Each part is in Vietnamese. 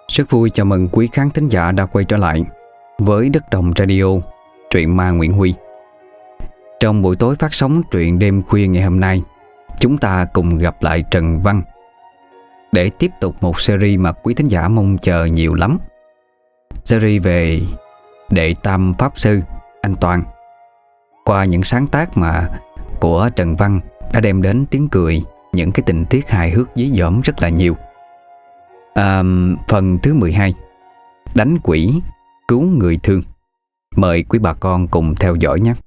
Rất vui chào mừng quý khán thính giả đã quay trở lại với Đất Đồng Radio, truyện ma Nguyễn Huy. Trong buổi tối phát sóng truyện đêm khuya ngày hôm nay, chúng ta cùng gặp lại Trần Văn để tiếp tục một series mà quý thính giả mong chờ nhiều lắm. Series về Đệ Tam Pháp Sư anh Toàn. Qua những sáng tác của Trần Văn đã đem đến tiếng cười, những cái tình tiết hài hước dí dỏm rất là nhiều. Phần thứ 12, Đánh quỷ cứu người thương. Mời quý bà con cùng theo dõi nhé.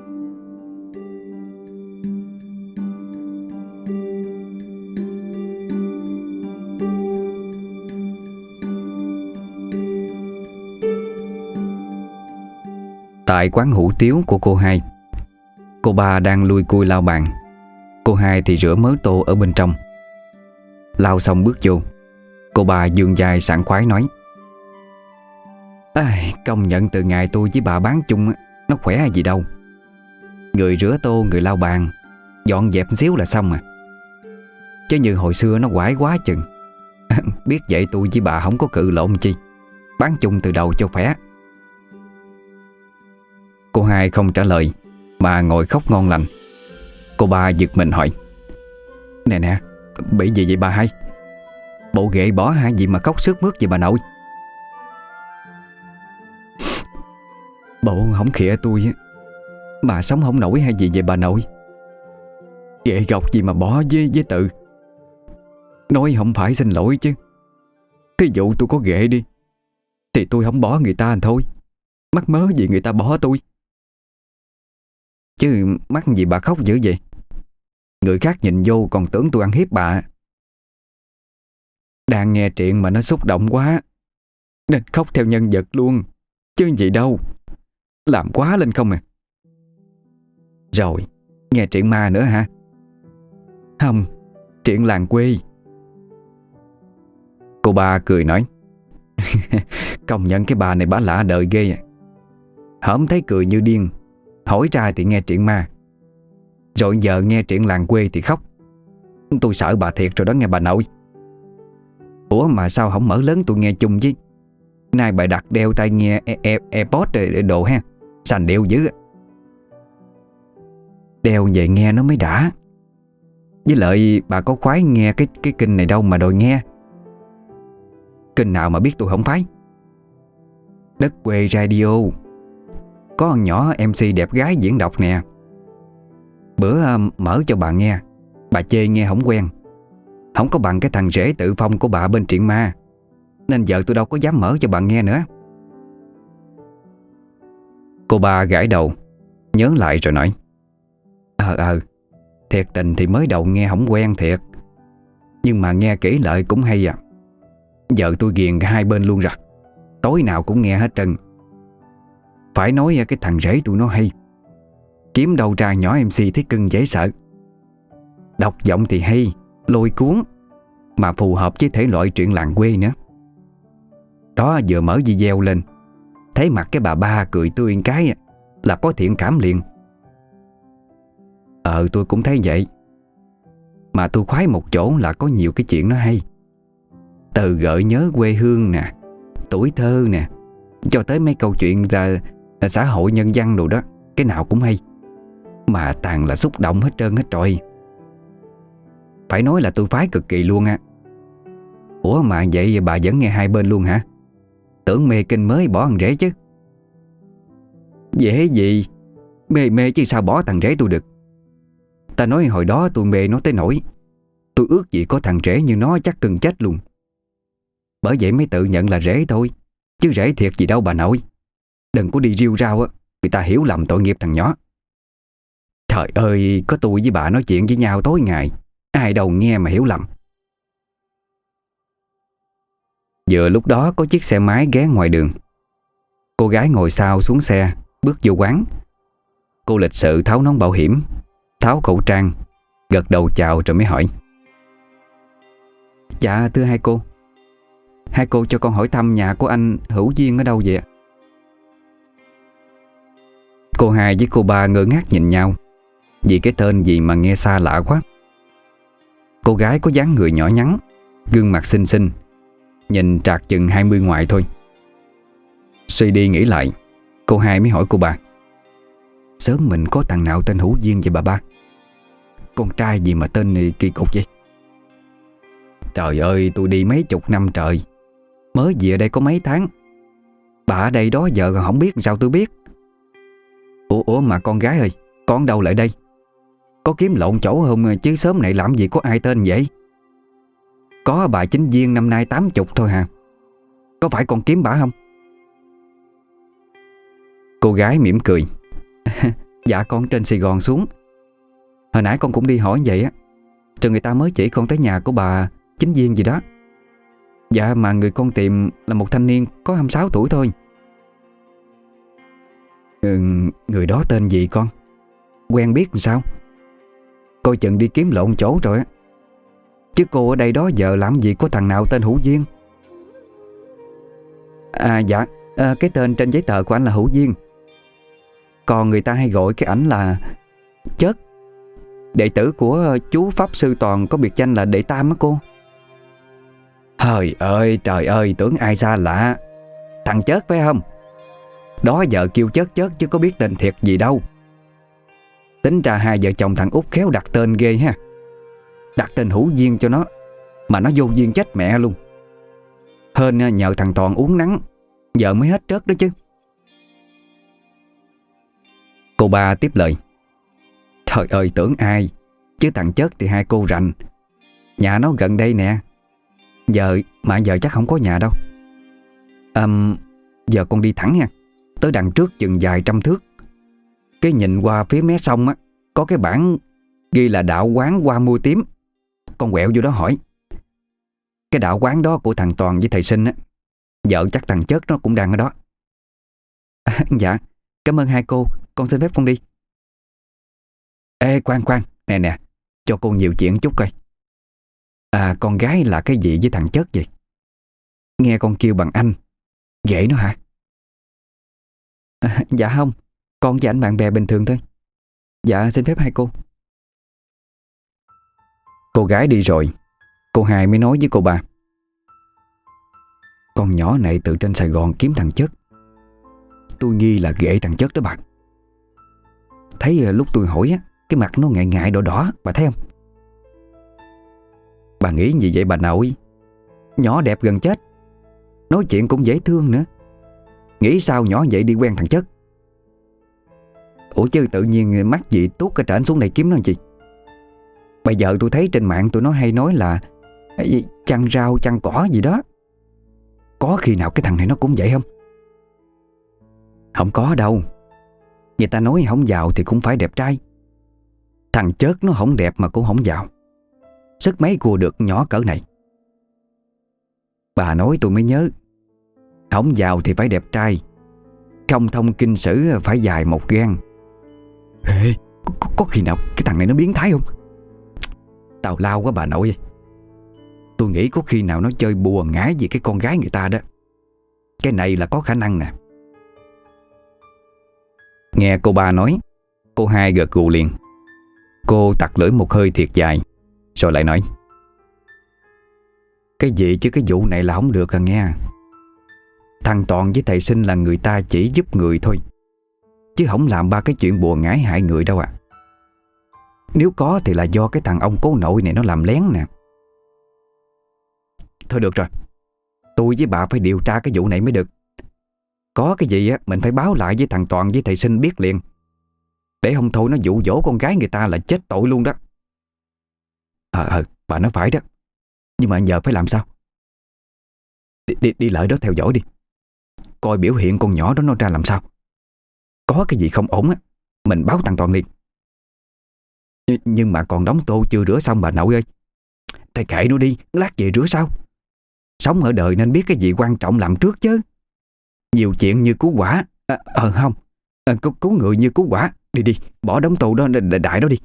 Tại quán hủ tiếu của cô hai, cô ba đang lui cui lau bàn. Cô hai thì rửa mớ tô ở bên trong. Lau xong bước vô, cô bà vươn vai sảng khoái nói: công nhận từ ngày tôi với bà bán chung nó khỏe gì đâu. Người rửa tô, người lau bàn, dọn dẹp xíu là xong à. Chứ như hồi xưa nó quải quá chừng. Biết vậy tôi với bà không có cự lộn chi, bán chung từ đầu cho khỏe. Cô hai không trả lời mà ngồi khóc ngon lành. Cô ba giật mình hỏi: Nè, bị gì vậy bà hai? Bộ ghệ bỏ hai gì mà khóc sướt mướt vậy bà nội? Bộ không khịa tôi á, bà sống không nổi hay gì vậy bà nội? Ghệ gọc gì mà bỏ với tự. Nói không phải xin lỗi chứ. Thí dụ tôi có ghệ đi thì tôi không bỏ người ta thôi. Mắc mớ gì người ta bỏ tôi. Chứ mắc gì bà khóc dữ vậy? Người khác nhìn vô còn tưởng tôi ăn hiếp bà. Đang nghe chuyện mà nó xúc động quá nên khóc theo nhân vật luôn, chứ gì đâu. Làm quá lên không à. Rồi, nghe chuyện ma nữa hả? Không, chuyện làng quê. Cô ba cười nói: Công nhận cái bà này bả lạ đời ghê à. Hổm thấy cười như điên, hỏi ra thì nghe chuyện ma, rồi giờ nghe chuyện làng quê thì khóc. Tôi sợ bà thiệt rồi đó nghe bà nội. Ủa mà sao không mở lớn tôi nghe chung chứ? Nay bà đặt đeo tai nghe AirPods đồ ha, sành điệu dữ. Đeo về nghe nó mới đã. Với lại bà có khoái nghe cái kinh này đâu mà đòi nghe. Kinh nào mà biết tôi không phái. Đất Quê Radio có con nhỏ MC đẹp gái diễn đọc nè. Bữa mở cho bà nghe, bà chê nghe không quen. Không có bằng cái thằng rể tự phong của bà bên truyện ma, nên giờ tôi đâu có dám mở cho bà nghe nữa. Cô ba gãi đầu, nhớ lại rồi nói: Thiệt tình thì mới đầu nghe không quen thiệt, nhưng mà nghe kỹ lại cũng hay à. Giờ tôi ghiền cả hai bên luôn rồi, tối nào cũng nghe hết trơn. Phải nói cái thằng rể tụi nó hay. Kiếm đâu ra nhỏ MC thấy cưng dễ sợ. Đọc giọng thì hay, lôi cuốn, mà phù hợp với thể loại truyện làng quê nữa. Đó, vừa mở video lên, thấy mặt cái bà ba cười tươi cái là có thiện cảm liền. Tôi cũng thấy vậy. Mà tôi khoái một chỗ là có nhiều cái chuyện nó hay. Từ gợi nhớ quê hương nè, tuổi thơ nè, cho tới mấy câu chuyện xã hội nhân văn đồ đó, cái nào cũng hay. Mà toàn là xúc động hết trơn hết trọi. Phải nói là tôi phái cực kỳ luôn á. Ủa mà vậy bà vẫn nghe hai bên luôn hả? Tưởng mê kinh mới bỏ thằng rể chứ. Dễ gì. Mê chứ sao bỏ thằng rể tôi được. Ta nói hồi đó tôi mê nó tới nỗi tôi ước gì có thằng rể như nó chắc cưng chết luôn. Bởi vậy mới tự nhận là rể thôi, chứ rể thiệt gì đâu bà nội. Đừng có đi riêu rao á, người ta hiểu lầm tội nghiệp thằng nhỏ. Trời ơi, có tôi với bà nói chuyện với nhau tối ngày, ai đâu nghe mà hiểu lầm. Vừa lúc đó có chiếc xe máy ghé ngoài đường. Cô gái ngồi sau xuống xe, bước vô quán. Cô lịch sự tháo nón bảo hiểm, tháo khẩu trang, gật đầu chào rồi mới hỏi: Dạ thưa hai cô, hai cô cho con hỏi thăm nhà của anh Hữu Duyên ở đâu vậy ạ? Cô hai với cô ba ngơ ngác nhìn nhau, vì cái tên gì mà nghe xa lạ quá. Cô gái có dáng người nhỏ nhắn, gương mặt xinh xinh, nhìn trạc chừng 20 ngoài thôi. Suy đi nghĩ lại, cô hai mới hỏi cô ba: Sớm mình có thằng nào tên Hữu Duyên vậy bà ba? Con trai gì mà tên này kỳ cục vậy? Trời ơi, tôi đi mấy chục năm trời, mới về ở đây có mấy tháng. Bà ở đây đó giờ còn không biết sao tôi biết. Ủa mà con gái ơi, con đâu lại đây? Có kiếm lộn chỗ không chứ sớm này làm gì có ai tên vậy? Có bà Chính Viên năm nay 80 thôi hả? Có phải con kiếm bả không? Cô gái mỉm cười. Dạ con trên Sài Gòn xuống. Hồi nãy con cũng đi hỏi vậy á, rồi người ta mới chỉ con tới nhà của bà Chính Viên gì đó. Dạ mà người con tìm là một thanh niên có 26 tuổi thôi. Người đó tên gì con? Quen biết làm sao? Coi chừng đi kiếm lộn chỗ rồi á. Chứ cô ở đây đó giờ làm gì có thằng nào tên Hữu Duyên. Dạ cái tên trên giấy tờ của anh là Hữu Duyên. Còn người ta hay gọi cái ảnh là Chớt, đệ tử của chú Pháp Sư Toàn có biệt danh là Đệ Tam á cô. Trời ơi, tưởng ai xa lạ. Thằng Chớt phải không? Đó giờ kêu Chớt chứ có biết tên thiệt gì đâu. Tính ra hai vợ chồng thằng Út khéo đặt tên ghê ha. Đặt tên Hữu Duyên cho nó mà nó vô duyên chết mẹ luôn. Hên nhờ thằng Toàn uống nắng, giờ mới hết trớt đó chứ. Cô ba tiếp lời: Trời ơi, tưởng ai, chứ thằng Chớt thì hai cô rành. Nhà nó gần đây nè. Giờ chắc không có nhà đâu. Giờ con đi thẳng nha, tới đằng trước chừng vài trăm thước. Cái nhìn qua phía mé sông á, có cái bảng ghi là đạo quán Hoa Mua Tím. Con quẹo vô đó hỏi. Cái đạo quán đó của thằng Toàn với thầy Sinh á. Vợ chắc thằng Chớt nó cũng đang ở đó. Dạ, cảm ơn hai cô, con xin phép con đi. Ê khoan, nè, cho cô nhiều chuyện chút coi. Con gái là cái gì với thằng Chớt vậy? Nghe con kêu bằng anh, ghệ nó hả? Dạ không, con với ảnh bạn bè bình thường thôi. Dạ xin phép hai cô. Cô gái đi rồi, cô hai mới nói với cô ba: Con nhỏ này từ trên Sài Gòn kiếm thằng Chớt. Tôi nghi là ghệ thằng Chớt đó bà. Thấy lúc tôi hỏi á, cái mặt nó ngại ngại đỏ đỏ, bà thấy không? Bà nghĩ gì vậy bà nội? Nhỏ đẹp gần chết, nói chuyện cũng dễ thương nữa. Nghĩ sao nhỏ vậy đi quen thằng Chớt? Ủa chứ tự nhiên mắc gì tuốt cái trển xuống đây kiếm nó gì? Bây giờ tôi thấy trên mạng tụi nó hay nói là chăn rau chăn cỏ gì đó. Có khi nào cái thằng này nó cũng vậy không? Không có đâu. Người ta nói không giàu thì cũng phải đẹp trai. Thằng Chớt nó không đẹp mà cũng không giàu. Sức mấy cua được nhỏ cỡ này. Bà nói tôi mới nhớ, không giàu thì phải đẹp trai, không thông kinh sử phải dài một gan. Ê, có khi nào cái thằng này nó biến thái không? Tào lao quá bà nội ơi. Tôi nghĩ có khi nào nó chơi bùa ngải vì cái con gái người ta đó. Cái này là có khả năng nè. Nghe cô ba nói, cô hai gật gù liền. Cô tặc lưỡi một hơi thiệt dài, rồi lại nói: Cái gì chứ cái vụ này là không được à nghe. Thằng Toàn với thầy Sinh là người ta chỉ giúp người thôi, chứ không làm ba cái chuyện bùa ngải hại người đâu à. Nếu có thì là do cái thằng ông cố nội này nó làm lén nè. Thôi được rồi, tôi với bà phải điều tra cái vụ này mới được. Có cái gì á mình phải báo lại với thằng Toàn với thầy Sinh biết liền, để không thôi nó dụ dỗ con gái người ta là chết tội luôn đó. Bà nói phải đó. Nhưng mà giờ phải làm sao? Đi lại đó theo dõi đi, coi biểu hiện con nhỏ đó nó ra làm sao. Có cái gì không ổn á, mình báo thằng Toàn liền. Nhưng mà còn đóng tô chưa rửa xong bà nội ơi. Thầy kệ nó đi, lát về rửa sau. Sống ở đời nên biết cái gì quan trọng làm trước chứ. Nhiều chuyện như cứu quả. Không, cứu người như cứu quả. Đi, bỏ đống tô đó đại đó đi.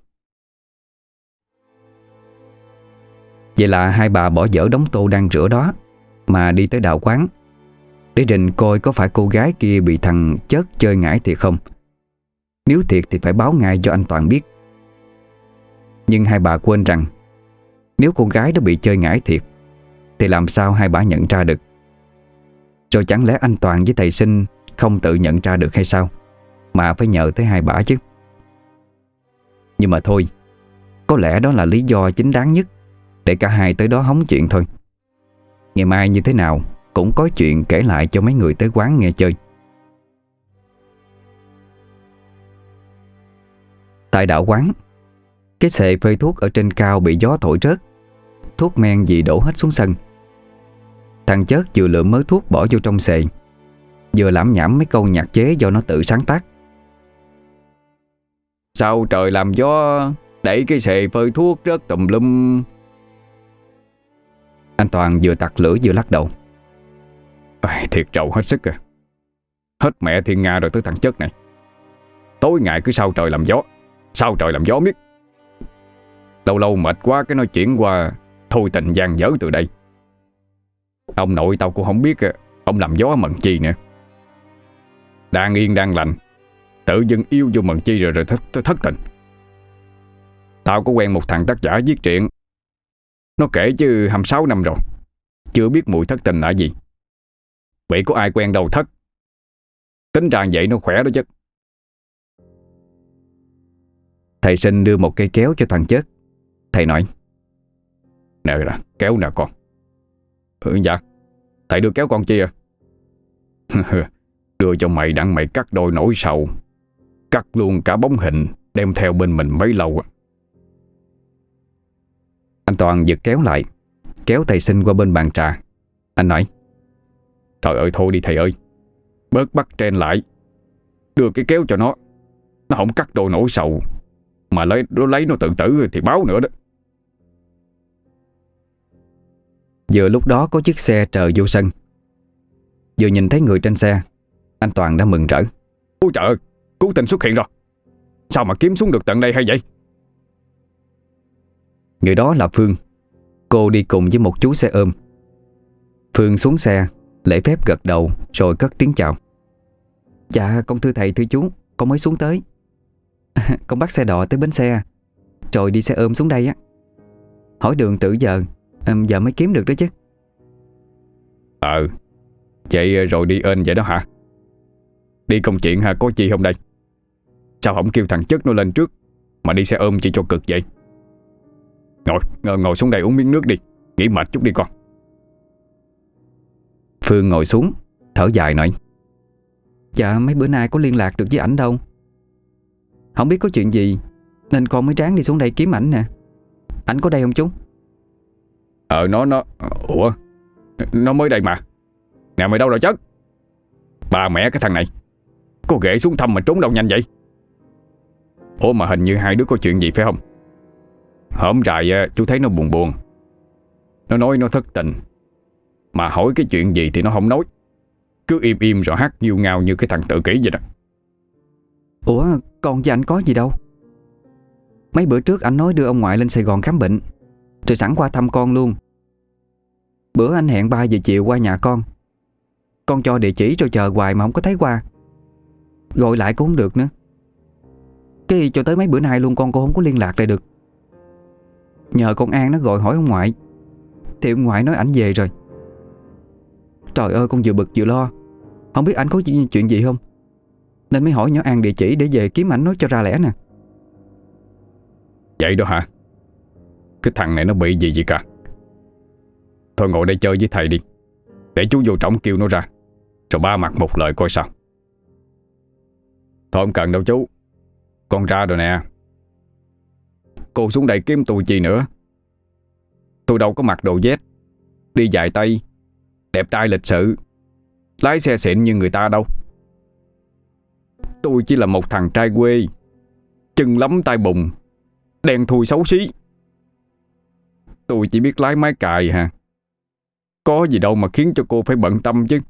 Vậy là hai bà bỏ dở đống tô đang rửa đó mà đi tới đạo quán để rình coi có phải cô gái kia bị thằng Chớt chơi ngải thiệt không. Nếu thiệt thì phải báo ngay cho anh Toàn biết. Nhưng hai bà quên rằng nếu cô gái đó bị chơi ngải thiệt thì làm sao hai bả nhận ra được? Rồi chẳng lẽ anh Toàn với thầy Sinh không tự nhận ra được hay sao, mà phải nhờ tới hai bả chứ? Nhưng mà thôi, có lẽ đó là lý do chính đáng nhất để cả hai tới đó hóng chuyện thôi. Ngày mai như thế nào cũng có chuyện kể lại cho mấy người tới quán nghe chơi. Tại đạo quán, cái xệ phơi thuốc ở trên cao bị gió thổi rớt. Thuốc men gì đổ hết xuống sân. Thằng Chớt vừa lượm mớ thuốc bỏ vô trong xệ, vừa lẩm nhẩm mấy câu nhạc chế do nó tự sáng tác. Sao trời làm gió đẩy cái xệ phơi thuốc rớt tùm lum. Anh Toàn vừa tặc lưỡi vừa lắc đầu. Thiệt trầu hết sức à. Hết mẹ thiên nga rồi tới thằng Chớt này. Tối ngày cứ sao trời làm gió, sao trời làm gió miết. Lâu lâu mệt quá cái nói chuyển qua thôi tình gian dở từ đây. Ông nội tao cũng không biết ông làm gió mần chi nữa. Đang yên đang lành, tự dưng yêu vô mần chi rồi thất tình. Tao có quen một thằng tác giả viết truyện. Nó kể chứ 26 năm rồi, chưa biết mùi thất tình là gì. Vậy có ai quen đâu thất. Tính ra vậy nó khỏe đó chứ. Thầy Sinh đưa một cây kéo cho thằng Chớt. Thầy nói: Nè kéo nè con. Dạ. Thầy đưa kéo con chi à? Đưa cho mày đặng mày cắt đôi nỗi sầu, cắt luôn cả bóng hình, đem theo bên mình mấy lâu. Anh Toàn giật kéo lại, kéo thầy Sinh qua bên bàn trà. Anh nói: Trời ơi thôi đi thầy ơi, bớt bắt trên lại. Đưa cái kéo cho nó không cắt đôi nỗi sầu, mà lấy nó tự tử thì báo nữa đó. Vừa lúc đó có chiếc xe chờ vô sân. Vừa nhìn thấy người trên xe, anh Toàn đã mừng rỡ. Ôi trời ơi, cứu tinh xuất hiện rồi. Sao mà kiếm xuống được tận đây hay vậy? Người đó là Phương. Cô đi cùng với một chú xe ôm. Phương xuống xe, lễ phép gật đầu rồi cất tiếng chào. Dạ con thưa thầy thưa chú, con mới xuống tới. Con bắt xe đò tới bến xe, rồi đi xe ôm xuống đây á. Hỏi đường từ giờ mới kiếm được đó chứ. Vậy rồi đi ên vậy đó hả? Đi công chuyện hả, có chi không đây? Sao không kêu thằng Chất nó lên trước mà đi xe ôm chỉ cho cực vậy? Ngồi xuống đây uống miếng nước đi, nghỉ mệt chút đi con. Phương ngồi xuống, thở dài nói: Dạ mấy bữa nay có liên lạc được với ảnh đâu. Không biết có chuyện gì nên con mới ráng đi xuống đây kiếm ảnh nè. Ảnh có đây không chú? Ủa, nó mới đây mà. Nè mày đâu rồi Chất? Bà mẹ cái thằng này, có ghệ xuống thăm mà trốn đâu nhanh vậy? Ủa mà hình như hai đứa có chuyện gì phải không? Hôm rày chú thấy nó buồn buồn. Nó nói nó thất tình, mà hỏi cái chuyện gì thì nó không nói, cứ im im rồi hát nghiêu ngao như cái thằng tự kỷ vậy đó. Ủa con với anh có gì đâu. Mấy bữa trước anh nói đưa ông ngoại lên Sài Gòn khám bệnh, rồi sẵn qua thăm con luôn. Bữa anh hẹn 3 giờ chiều qua nhà con cho địa chỉ rồi chờ hoài mà không có thấy qua. Gọi lại cũng không được nữa. Cái cho tới mấy bữa nay luôn con không có liên lạc lại được. Nhờ con An nó gọi hỏi ông ngoại, thì ông ngoại nói ảnh về rồi. Trời ơi con vừa bực vừa lo, không biết ảnh có chuyện gì không, nên mới hỏi nhỏ An địa chỉ để về kiếm ảnh nói cho ra lẽ nè. Vậy đó hả? Cái thằng này nó bị gì vậy cả? Thôi ngồi đây chơi với thầy đi, để chú vô trọng kêu nó ra, rồi ba mặt một lời coi sao. Thôi không cần đâu chú, con ra rồi nè. Cô xuống đây kiếm tôi chi nữa? Tôi đâu có mặc đồ vest, đi dài tay, đẹp trai lịch sự, lái xe xịn như người ta đâu. Tôi chỉ là một thằng trai quê, chân lấm tay bùn, đen thui xấu xí. Tôi chỉ biết lái máy cày hả? Có gì đâu mà khiến cho cô phải bận tâm chứ.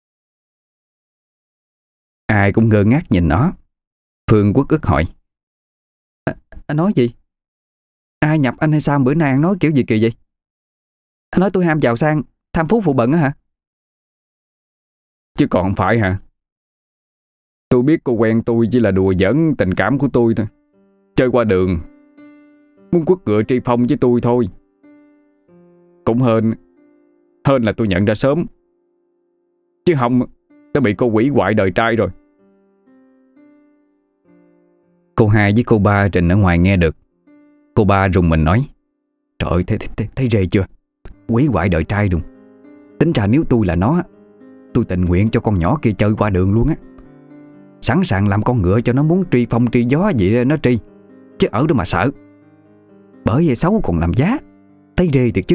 Ai cũng ngơ ngác nhìn nó. Phương uất ức hỏi: Anh nói gì? Ai nhập anh hay sao bữa nay anh nói kiểu gì kỳ vậy? Anh nói tôi ham giàu sang, tham phú phụ bận á hả? Chứ còn không phải hả? Tôi biết cô quen tôi chỉ là đùa giỡn tình cảm của tôi thôi, chơi qua đường, muốn quất ngựa tri phong với tôi thôi. Cũng hên Hên là tôi nhận ra sớm, chứ không đã bị cô quỷ hoại đời trai rồi. Cô hai với cô ba Trình ở ngoài nghe được. Cô ba rùng mình nói: Trời ơi, thấy rê chưa? Quỷ hoại đời trai đùng. Tính ra nếu tôi là nó, tôi tình nguyện cho con nhỏ kia chơi qua đường luôn á. Sẵn sàng làm con ngựa cho nó muốn tri phong tri gió gì nó tri, chứ ở đó mà sợ. Bởi vậy xấu còn làm giá. Thấy rê thiệt chứ.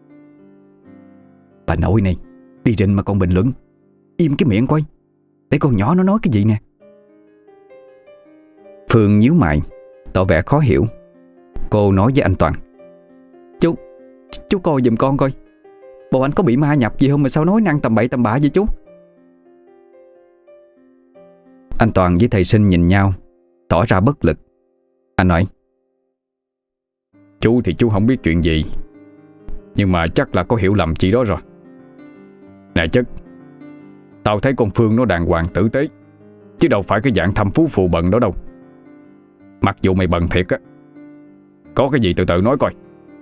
Bà nội này, đi rình mà còn bình luận. Im cái miệng coi, để con nhỏ nó nói cái gì nè. Phương nhíu mày, tỏ vẻ khó hiểu. Cô nói với anh Toàn: Chú coi giùm con coi, bộ anh có bị ma nhập gì không mà sao nói năng tầm bậy tầm bạ vậy chú? Anh Toàn với thầy Sinh nhìn nhau, tỏ ra bất lực. Anh nói: Chú thì chú không biết chuyện gì, nhưng mà chắc là có hiểu lầm chị đó rồi. Nè chất, tao thấy con Phương nó đàng hoàng tử tế, chứ đâu phải cái dạng thâm phú phù bần đó đâu. Mặc dù mày bần thiệt á, có cái gì từ từ nói coi.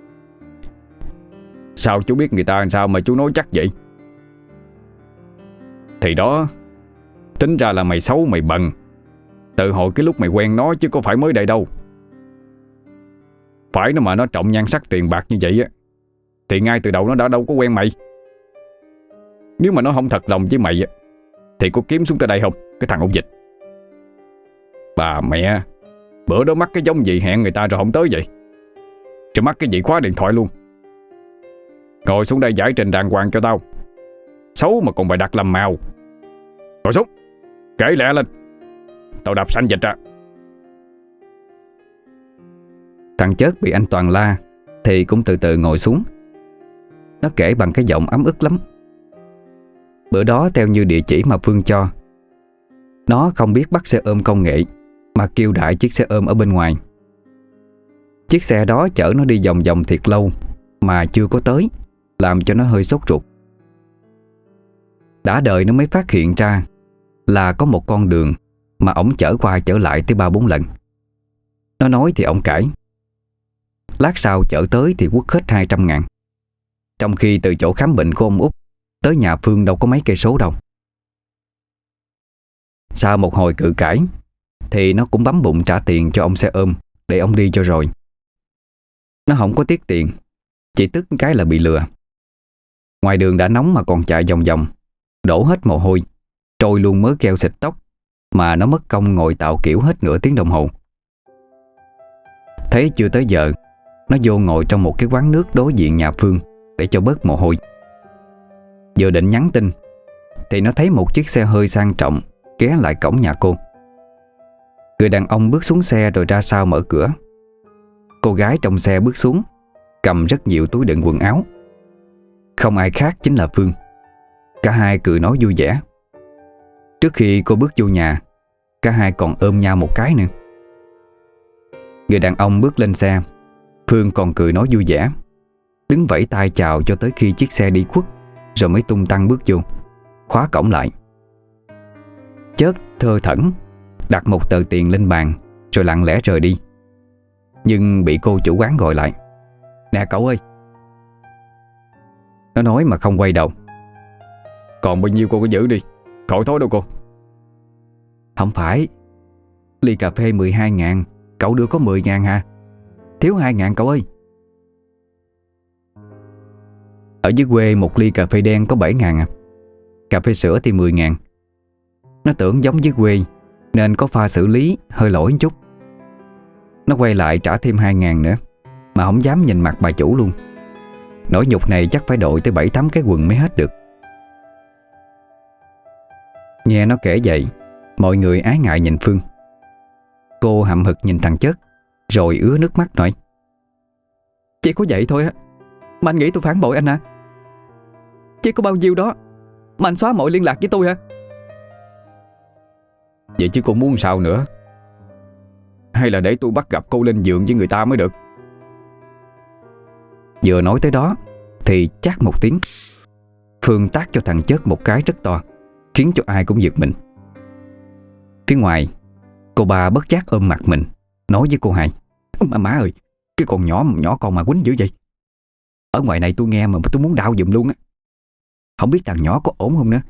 Sao chú biết người ta làm sao mà chú nói chắc vậy? Thì đó, tính ra là mày xấu mày bần từ hồi cái lúc mày quen nó, chứ có phải mới đây đâu. Phải nó mà nó trọng nhan sắc tiền bạc như vậy á, thì ngay từ đầu nó đã đâu có quen mày. Nếu mà nó không thật lòng với mày á, thì có kiếm xuống tới đây không, cái thằng ôn dịch? Bà mẹ, bữa đó mắc cái giống gì hẹn người ta rồi không tới vậy? Rồi mắc cái gì khóa điện thoại luôn. Ngồi xuống đây giải trình đàng hoàng cho tao. Xấu mà còn bày đặt làm màu. Ngồi xuống, kể lẹ lên, tao đạp xanh dịch ra. Thằng Chớt bị anh Toàn la thì cũng từ từ ngồi xuống. Nó kể bằng cái giọng ấm ức lắm. Bữa đó theo như địa chỉ mà Phương cho, nó không biết bắt xe ôm công nghệ, mà kêu đại chiếc xe ôm ở bên ngoài. Chiếc xe đó chở nó đi vòng vòng thiệt lâu mà chưa có tới, làm cho nó hơi sốt ruột. Đã đời nó mới phát hiện ra là có một con đường mà ổng chở qua chở lại tới 3-4 lần. Nó nói thì ổng cãi. Lát sau chở tới thì quất hết 200.000, trong khi từ chỗ khám bệnh của ông Út tới nhà Phương đâu có mấy cây số đâu. Sau một hồi cự cãi thì nó cũng bấm bụng trả tiền cho ông xe ôm để ông đi cho rồi. Nó không có tiếc tiền, chỉ tức cái là bị lừa. Ngoài đường đã nóng mà còn chạy vòng vòng, đổ hết mồ hôi, trôi luôn mớ keo xịt tóc, mà nó mất công ngồi tạo kiểu hết nửa tiếng đồng hồ. Thấy chưa tới giờ, nó vô ngồi trong một cái quán nước đối diện nhà Phương để cho bớt mồ hôi. Vừa định nhắn tin thì nó thấy một chiếc xe hơi sang trọng ghé lại cổng nhà cô. Người đàn ông bước xuống xe rồi ra sau mở cửa. Cô gái trong xe bước xuống, cầm rất nhiều túi đựng quần áo. Không ai khác chính là Phương. Cả hai cười nói vui vẻ. Trước khi cô bước vô nhà, cả hai còn ôm nhau một cái nữa. Người đàn ông bước lên xe, Phương còn cười nói vui vẻ, đứng vẫy tay chào cho tới khi chiếc xe đi khuất, rồi mới tung tăng bước vô, khóa cổng lại. Chớt thơ thẩn đặt một tờ tiền lên bàn rồi lặng lẽ rời đi, nhưng bị cô chủ quán gọi lại. Nè cậu ơi. Nó nói mà không quay đầu. Còn bao nhiêu cô cứ giữ đi, khỏi thối đâu cô. Không phải, ly cà phê 12.000, cậu đưa có 10.000 hả? Thiếu 2.000 cậu ơi. Ở dưới quê một ly cà phê đen có 7.000 à. Cà phê sữa thì 10.000. Nó tưởng giống dưới quê nên có pha xử lý hơi lỗi một chút. Nó quay lại trả thêm 2.000 nữa, mà không dám nhìn mặt bà chủ luôn. Nỗi nhục này chắc phải đội tới 7-8 cái quần mới hết được. Nghe nó kể vậy, mọi người ái ngại nhìn Phương. Cô hậm hực nhìn thằng Chớt, rồi ứa nước mắt nói: Chỉ có vậy thôi á mà anh nghĩ tôi phản bội anh hả? Chỉ có bao nhiêu đó mà anh xóa mọi liên lạc với tôi hả? Vậy chứ cô muốn sao nữa? Hay là để tôi bắt gặp cô lên giường với người ta mới được? Vừa nói tới đó thì chát một tiếng, Phương tát cho thằng Chớt một cái rất to, khiến cho ai cũng giật mình. Phía ngoài, cô ba bất giác ôm mặt mình, nói với cô hai: Má ơi, cái con nhỏ con mà quýnh dữ vậy. Ở ngoài này tôi nghe mà tôi muốn đau giùm luôn á. Không biết thằng nhỏ có ổn không nữa.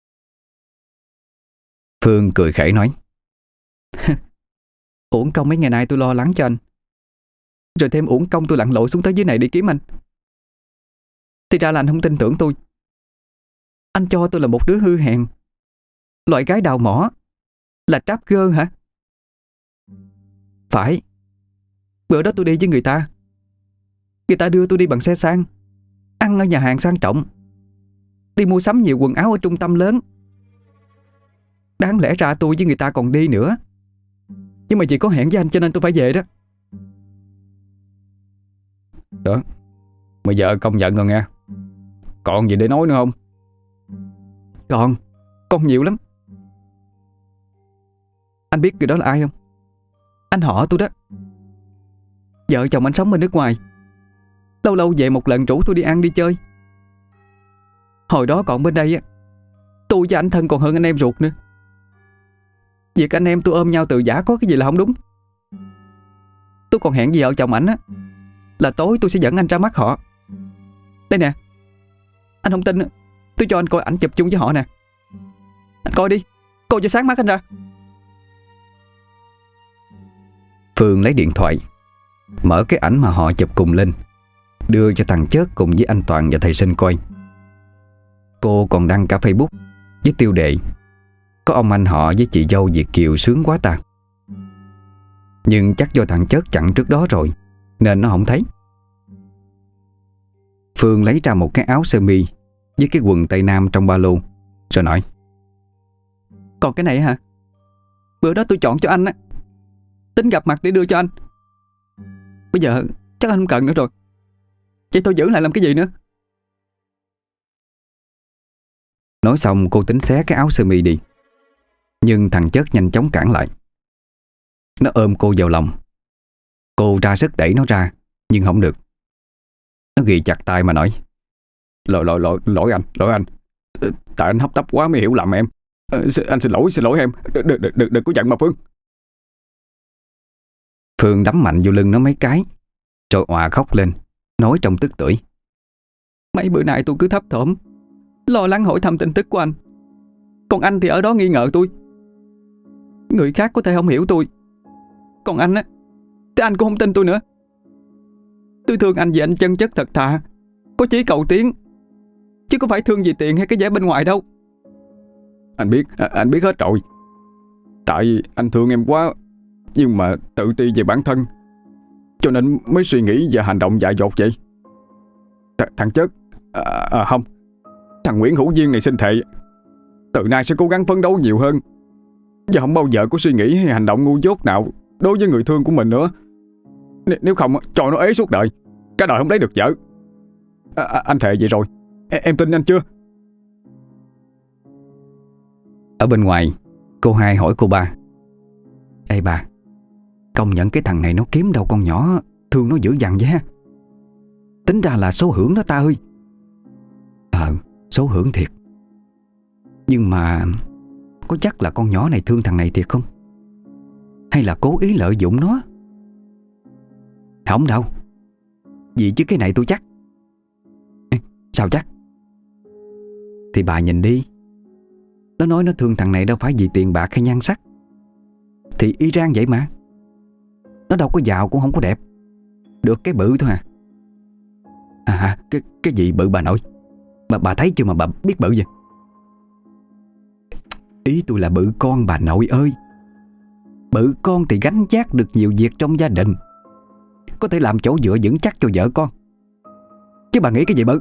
Phương cười khẩy nói: Uổng công mấy ngày nay tôi lo lắng cho anh, rồi thêm uổng công tôi lặn lội xuống tới dưới này đi kiếm anh. Thì ra là anh không tin tưởng tôi. Anh cho tôi là một đứa hư hèn, loại gái đào mỏ, là tráp gơ hả? Phải. Bữa đó tôi đi với người ta đưa tôi đi bằng xe sang, ăn ở nhà hàng sang trọng, đi mua sắm nhiều quần áo ở trung tâm lớn. Đáng lẽ ra tôi với người ta còn đi nữa, nhưng mà vì có hẹn với anh cho nên tôi phải về đó. Đó, bây giờ công nhận rồi nghe. Còn gì để nói nữa không? Còn nhiều lắm. Anh biết người đó là ai không? Anh họ tôi đó. Vợ chồng anh sống bên nước ngoài, lâu lâu về một lần rủ tôi đi ăn đi chơi. Hồi đó còn bên đây á, tôi với anh thân còn hơn anh em ruột nữa. Việc anh em tôi ôm nhau từ giã có cái gì là không đúng. Tôi còn hẹn với vợ chồng ảnh á, là tối tôi sẽ dẫn anh ra mắt họ. Đây nè, anh không tin á, tôi cho anh coi ảnh chụp chung với họ nè. Anh coi đi, coi cho sáng mắt anh ra. Phương lấy điện thoại, mở cái ảnh mà họ chụp cùng lên, đưa cho thằng Chớt cùng với anh Toàn và thầy Sinh coi. Cô còn đăng cả Facebook với tiêu đề: Có ông anh họ với chị dâu Việt kiều sướng quá ta. Nhưng chắc do thằng Chớt chặn trước đó rồi nên nó không thấy. Phương lấy ra một cái áo sơ mi với cái quần tây nam trong ba lô, rồi nói: Còn cái này hả? Bữa đó tôi chọn cho anh á, tính gặp mặt để đưa cho anh. Bây giờ chắc anh không cần nữa rồi. Vậy tôi giữ lại làm cái gì nữa? Nói xong cô tính xé cái áo sơ mi đi, nhưng thằng Chớt nhanh chóng cản lại. Nó ôm cô vào lòng. Cô ra sức đẩy nó ra, nhưng không được. Nó ghì chặt tay mà nói: Lỗi anh. Tại anh hấp tấp quá mới hiểu lầm em. Anh xin lỗi em. Đừng có giận mà Phương. Phương đấm mạnh vô lưng nó mấy cái, rồi òa khóc lên, nói trong tức tưởi: Mấy bữa nay tôi cứ thấp thỏm lo lắng hỏi thăm tin tức của anh, còn anh thì ở đó nghi ngờ tôi. Người khác có thể không hiểu tôi, còn anh á, thì anh cũng không tin tôi nữa. Tôi thương anh vì anh chân chất thật thà, có chí cầu tiến, chứ có phải thương vì tiền hay cái vẻ bên ngoài đâu. Anh biết hết rồi. Tại anh thương em quá, nhưng mà tự ti về bản thân, cho nên mới suy nghĩ và hành động dại dột vậy. Thằng Chớt, không, thằng Nguyễn Hữu Duyên này xin thề, từ nay sẽ cố gắng phấn đấu nhiều hơn, và không bao giờ có suy nghĩ hay hành động ngu dốt nào đối với người thương của mình nữa. Nếu không cho nó ế suốt đời, cả đời không lấy được vợ. Anh thề vậy rồi, em tin anh chưa? Ở bên ngoài, cô hai hỏi cô ba: Ê bà, công nhận cái thằng này nó kiếm đâu con nhỏ thương nó dữ dằn vậy ha. Tính ra là số hưởng đó ta ơi. Số hưởng thiệt. Nhưng mà có chắc là con nhỏ này thương thằng này thiệt không? Hay là cố ý lợi dụng nó? Không đâu. Vì chứ cái này tôi chắc. Sao chắc? Thì bà nhìn đi. Nó nói nó thương thằng này đâu phải vì tiền bạc hay nhan sắc. Thì y rang vậy mà. Nó đâu có giàu cũng không có đẹp, được cái bự thôi à. Cái gì bự bà nội? Bà thấy chưa mà bà biết bự vậy? Ý tôi là bự con bà nội ơi. Bự con thì gánh vác được nhiều việc trong gia đình, có thể làm chỗ dựa vững chắc cho vợ con. Chứ bà nghĩ cái gì bự?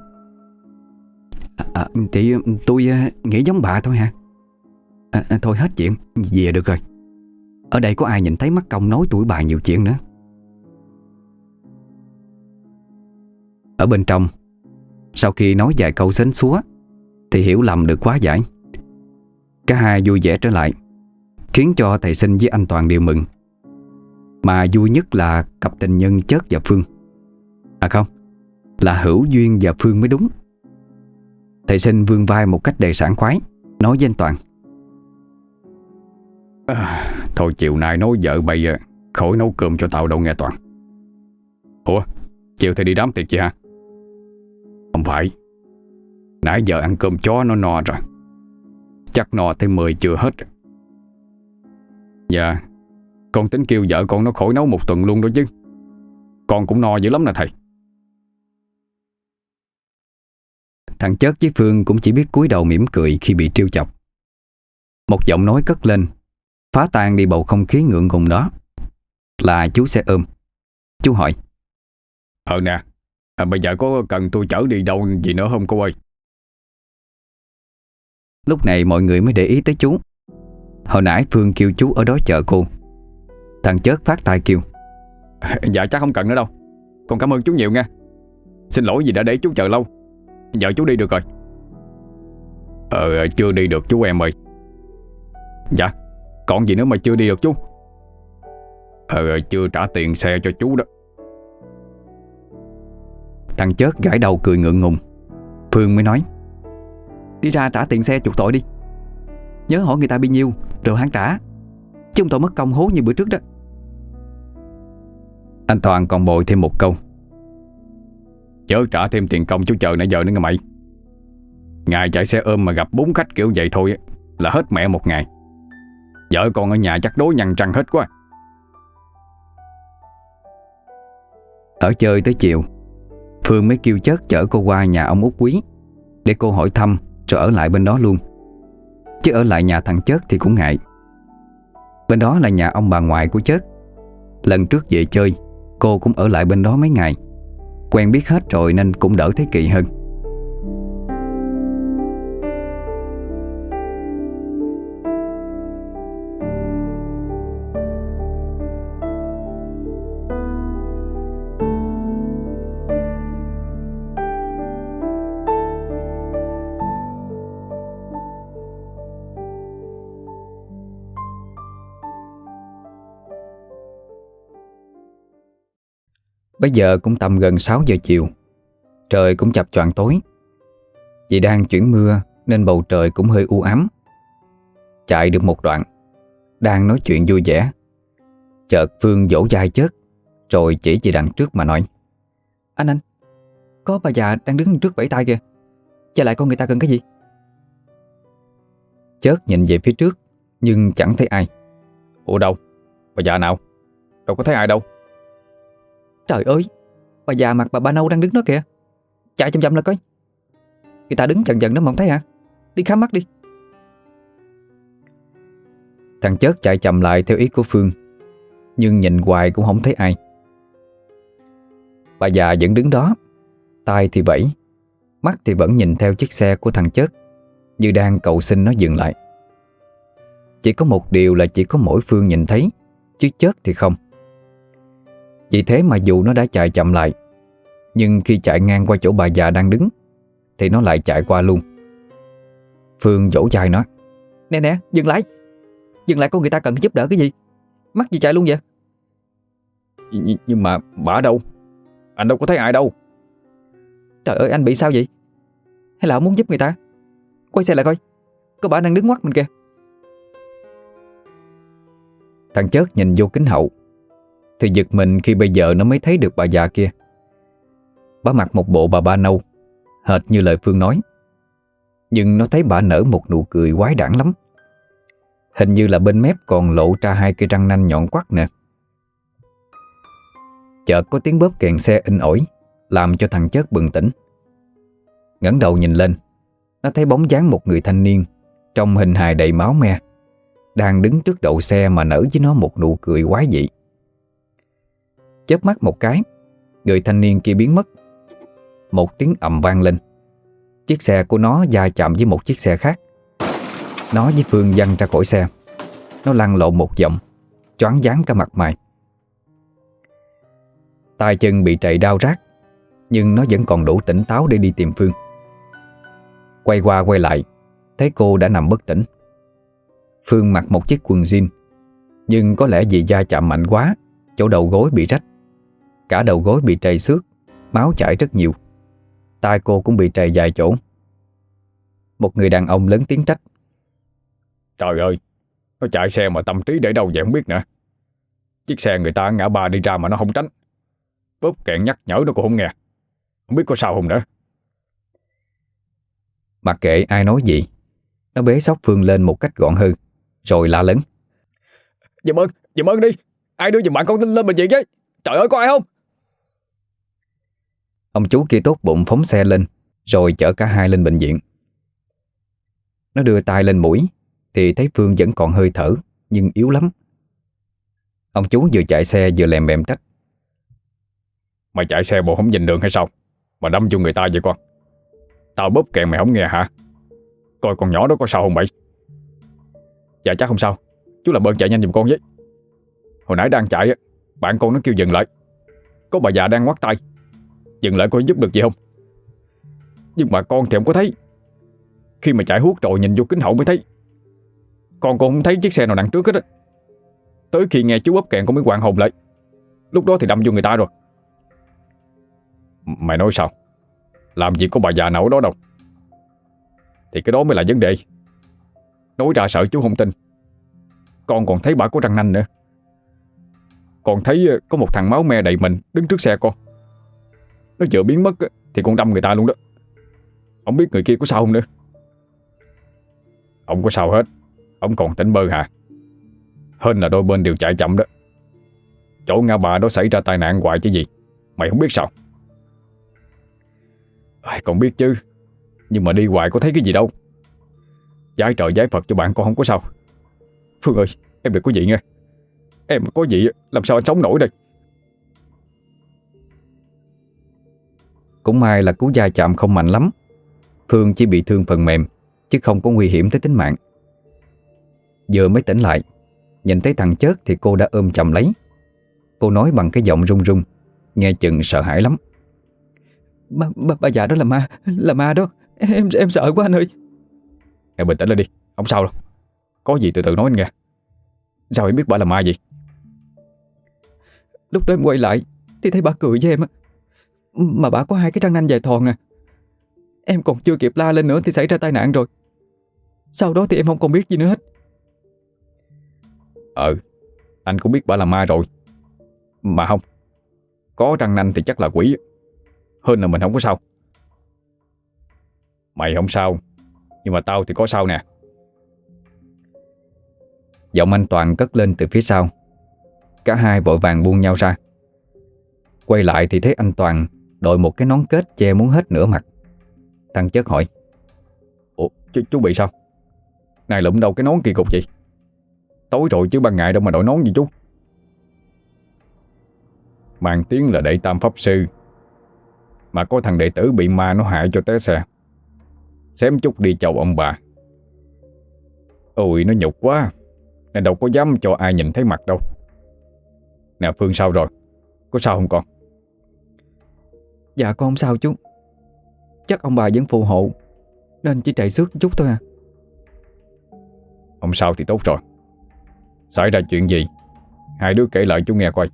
Thì tôi nghĩ giống bà thôi hả? Thôi hết chuyện, về được rồi. Ở đây có ai nhìn thấy mắc công nói tuổi bà nhiều chuyện nữa. Ở bên trong, sau khi nói vài câu sến súa thì hiểu lầm được quá giải. Cả hai vui vẻ trở lại, khiến cho thầy Sinh với anh Toàn đều mừng. Mà vui nhất là cặp tình nhân Chớt và Phương. À không, là Hữu Duyên và Phương mới đúng. Thầy Sinh vươn vai một cách đầy sảng khoái, nói với anh Toàn: Thôi chiều nay nói vợ bây giờ khỏi nấu cơm cho tao đâu nghe Toàn. Ủa, chiều thì đi đám tiệc chị hả? Không phải, Nãy giờ ăn cơm chó nó no rồi. Chắc no tới 10 chưa hết. Dạ, con tính kêu vợ con nó khỏi nấu một tuần luôn đó chứ. Con cũng no dữ lắm nè thầy. Thằng Chớt với Phương cũng chỉ biết cúi đầu mỉm cười khi bị trêu chọc. Một giọng nói cất lên, phá tan đi bầu không khí ngượng ngùng đó. Là chú xe ôm. Chú hỏi: Nè, bây giờ có cần tôi chở đi đâu gì nữa không cô ơi? Lúc này mọi người mới để ý tới chú. Hồi nãy Phương kêu chú ở đó chờ cô. Thằng Chớt phát tay kêu: Dạ chắc không cần nữa đâu. Con cảm ơn chú nhiều nha. Xin lỗi vì đã để chú chờ lâu. Giờ chú đi được rồi. Chưa đi được chú em ơi. Dạ, còn gì nữa mà chưa đi được chú? Chưa trả tiền xe cho chú đó. Thằng Chớt gãi đầu cười ngượng ngùng. Phương mới nói: Đi ra trả tiền xe chuộc tội đi. Nhớ hỏi người ta bao nhiêu rồi hắn trả, chứ không tội mất công hố như bữa trước đó. Anh Toàn còn bội thêm một câu: Chớ trả thêm tiền công chú chờ nãy giờ nữa nghe mày. Ngày chạy xe ôm mà gặp 4 khách kiểu vậy thôi là hết mẹ một ngày. Vợ con ở nhà chắc đố nhăn răng hết quá. Ở chơi tới chiều, Phương mới kêu Chớt chở cô qua nhà ông Út Quý để cô hỏi thăm rồi ở lại bên đó luôn. Chứ ở lại nhà thằng Chớt thì cũng ngại. Bên đó là nhà ông bà ngoại của Chớt. Lần trước về chơi, cô cũng ở lại bên đó mấy ngày. Quen biết hết rồi nên cũng đỡ thấy kỳ hơn. Bây giờ cũng tầm gần 6 giờ chiều. Trời cũng chập choạng tối. Vì đang chuyển mưa nên bầu trời cũng hơi u ám. Chạy được một đoạn, đang nói chuyện vui vẻ, chợt Phương vỗ vai Chớt rồi chỉ về đằng trước mà nói: Anh, có bà già đang đứng trước vẫy tay kìa. Chạy lại con người ta cần cái gì? Chớt nhìn về phía trước nhưng chẳng thấy ai. Ủa đâu? Bà già nào? Đâu có thấy ai đâu. Trời ơi, bà già mặc bà ba nâu đang đứng đó kìa. Chạy chậm chậm là coi. Người ta đứng chần chần đó mà không thấy hả? Đi khám mắt đi. Thằng Chớt chạy chậm lại theo ý của Phương, nhưng nhìn hoài cũng không thấy ai. Bà già vẫn đứng đó, tay thì vẫy, mắt thì vẫn nhìn theo chiếc xe của thằng Chớt, như đang cầu xin nó dừng lại. Chỉ có một điều là chỉ có mỗi Phương nhìn thấy, chứ Chớt thì không. Vì thế mà dù nó đã chạy chậm lại, nhưng khi chạy ngang qua chỗ bà già đang đứng thì nó lại chạy qua luôn. Phương vỗ vai nó: Nè nè, dừng lại. Dừng lại, con người ta cần giúp đỡ cái gì? Mắc gì chạy luôn vậy? Nhưng mà bả đâu? Anh đâu có thấy ai đâu. Trời ơi, anh bị sao vậy? Hay là ông muốn giúp người ta? Quay xe lại coi, có bả đang đứng ngoắt mình kìa. Thằng Chớt nhìn vô kính hậu thì giật mình khi bây giờ nó mới thấy được bà già kia. Bà mặc một bộ bà ba nâu, hệt như lời Phương nói. Nhưng nó thấy bà nở một nụ cười quái đản lắm. Hình như là bên mép còn lộ ra 2 cây răng nanh nhọn quắt nè. Chợt có tiếng bóp kèn xe inh ỏi, làm cho thằng Chớt bừng tỉnh. Ngẩng đầu nhìn lên, nó thấy bóng dáng một người thanh niên trong hình hài đầy máu me, đang đứng trước đậu xe mà nở với nó một nụ cười quái dị. Chớp mắt một cái, người thanh niên kia biến mất. Một tiếng ầm vang lên. Chiếc xe của nó va chạm với một chiếc xe khác. Nó với Phương văng ra khỏi xe. Nó lăn lộn một vòng, choáng váng cả mặt mày. Tay chân bị trầy đau rát, nhưng nó vẫn còn đủ tỉnh táo để đi tìm Phương. Quay qua quay lại, thấy cô đã nằm bất tỉnh. Phương mặc một chiếc quần jean, nhưng có lẽ vì va chạm mạnh quá, chỗ đầu gối bị rách. Cả đầu gối bị trầy xước, máu chảy rất nhiều. Tai cô cũng bị trầy vài chỗ. Một người đàn ông lớn tiếng trách: Trời ơi, nó chạy xe mà tâm trí để đâu vậy không biết nữa. Chiếc xe người ta ngã ba đi ra mà nó không tránh. Bóp kẹn nhắc nhở nó cũng không nghe. Không biết có sao không nữa. Mặc kệ ai nói gì, nó bế xóc Phương lên một cách gọn hư, rồi la lớn: Giùm ơn đi. Ai đưa giùm bạn con lên bệnh viện chứ? Trời ơi, có ai không? Ông chú kia tốt bụng phóng xe lên, rồi chở cả hai lên bệnh viện. Nó đưa tay lên mũi thì thấy Phương vẫn còn hơi thở, nhưng yếu lắm. Ông chú vừa chạy xe vừa lèm bèm trách: Mày chạy xe bộ không nhìn đường hay sao mà đâm vô người ta vậy con? Tao bóp kèn mày không nghe hả? Coi con nhỏ đó có sao không mày? Dạ chắc không sao. Chú làm ơn chạy nhanh giùm con với. Hồi nãy đang chạy bạn con nó kêu dừng lại. Có bà già đang ngoắt tay. Dừng lại coi giúp được gì không. Nhưng mà con thì không có thấy. Khi mà chạy huốt rồi nhìn vô kính hậu mới thấy. Con không thấy chiếc xe nào đằng trước hết á. Tới khi nghe chú bóp kèn con mới hoàn hồn lại. Lúc đó thì đâm vô người ta rồi. Mày nói sao? Làm gì có bà già nào ở đó đâu. Thì cái đó mới là vấn đề. Nói ra sợ chú không tin. Con còn thấy bà có răng nanh nữa. Còn thấy có một thằng máu me đầy mình đứng trước xe con. Nó vừa biến mất thì con đâm người ta luôn đó. Không biết người kia có sao không nữa. Không có sao hết. Ông còn tỉnh bơ hả? Hên là đôi bên đều chạy chậm đó. Chỗ ngã ba đó xảy ra tai nạn hoài chứ gì. Mày không biết sao? Còn biết chứ. Nhưng mà đi hoài có thấy cái gì đâu. Giái trời giái Phật cho bạn con không có sao. Phương ơi, em đừng có gì nghe. Em có gì làm sao anh sống nổi đây. Cũng may là cú va chạm không mạnh lắm. Phương chỉ bị thương phần mềm, chứ không có nguy hiểm tới tính mạng. Vừa mới tỉnh lại, nhìn thấy thằng Chớt thì cô đã ôm chầm lấy. Cô nói bằng cái giọng run run, nghe chừng sợ hãi lắm: Bà già đó là ma đó. Em sợ quá anh ơi. Em bình tĩnh lên đi, không sao đâu. Có gì từ từ nói anh nghe. Sao em biết bà là ma vậy? Lúc đó em quay lại thì thấy bà cười với em á. Mà bà có hai cái răng nanh dài thòn nè. Em còn chưa kịp la lên nữa thì xảy ra tai nạn rồi. Sau đó thì em không còn biết gì nữa hết. Anh cũng biết bà là ma rồi. Mà không, có răng nanh thì chắc là quỷ. Hơn là mình không có sao. Mày không sao, nhưng mà tao thì có sao nè. Giọng anh Toàn cất lên từ phía sau. Cả hai vội vàng buông nhau ra. Quay lại thì thấy anh Toàn đội một cái nón kết che muốn hết nửa mặt. Thằng Chớt hỏi: Ủa, chú bị sao? Này lụm đâu cái nón kỳ cục vậy? Tối rồi chứ ban ngày đâu mà đội nón gì chú. Mang tiếng là đệ tam pháp sư, mà có thằng đệ tử bị ma nó hại cho té xe. Xém chút đi chầu ông bà. Ôi nó nhục quá, nên đâu có dám cho ai nhìn thấy mặt đâu. Nè Phương sao rồi? Có sao không con? Dạ con không sao chú. Chắc ông bà vẫn phù hộ nên chỉ chạy xước chút thôi à. Không sao thì tốt rồi. Xảy ra chuyện gì? Hai đứa kể lại chú nghe coi.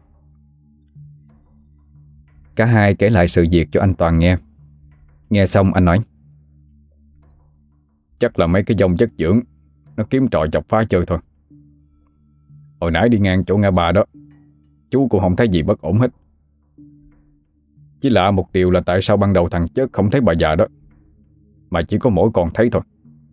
Cả hai kể lại sự việc cho anh Toàn nghe. Nghe xong anh nói: Chắc là mấy cái dòng chất dưỡng nó kiếm trò chọc phá chơi thôi. Hồi nãy đi ngang chỗ ngã ba đó, chú cũng không thấy gì bất ổn hết. Chỉ lạ một điều là tại sao ban đầu thằng Chớt không thấy bà già đó, mà chỉ có mỗi con thấy thôi.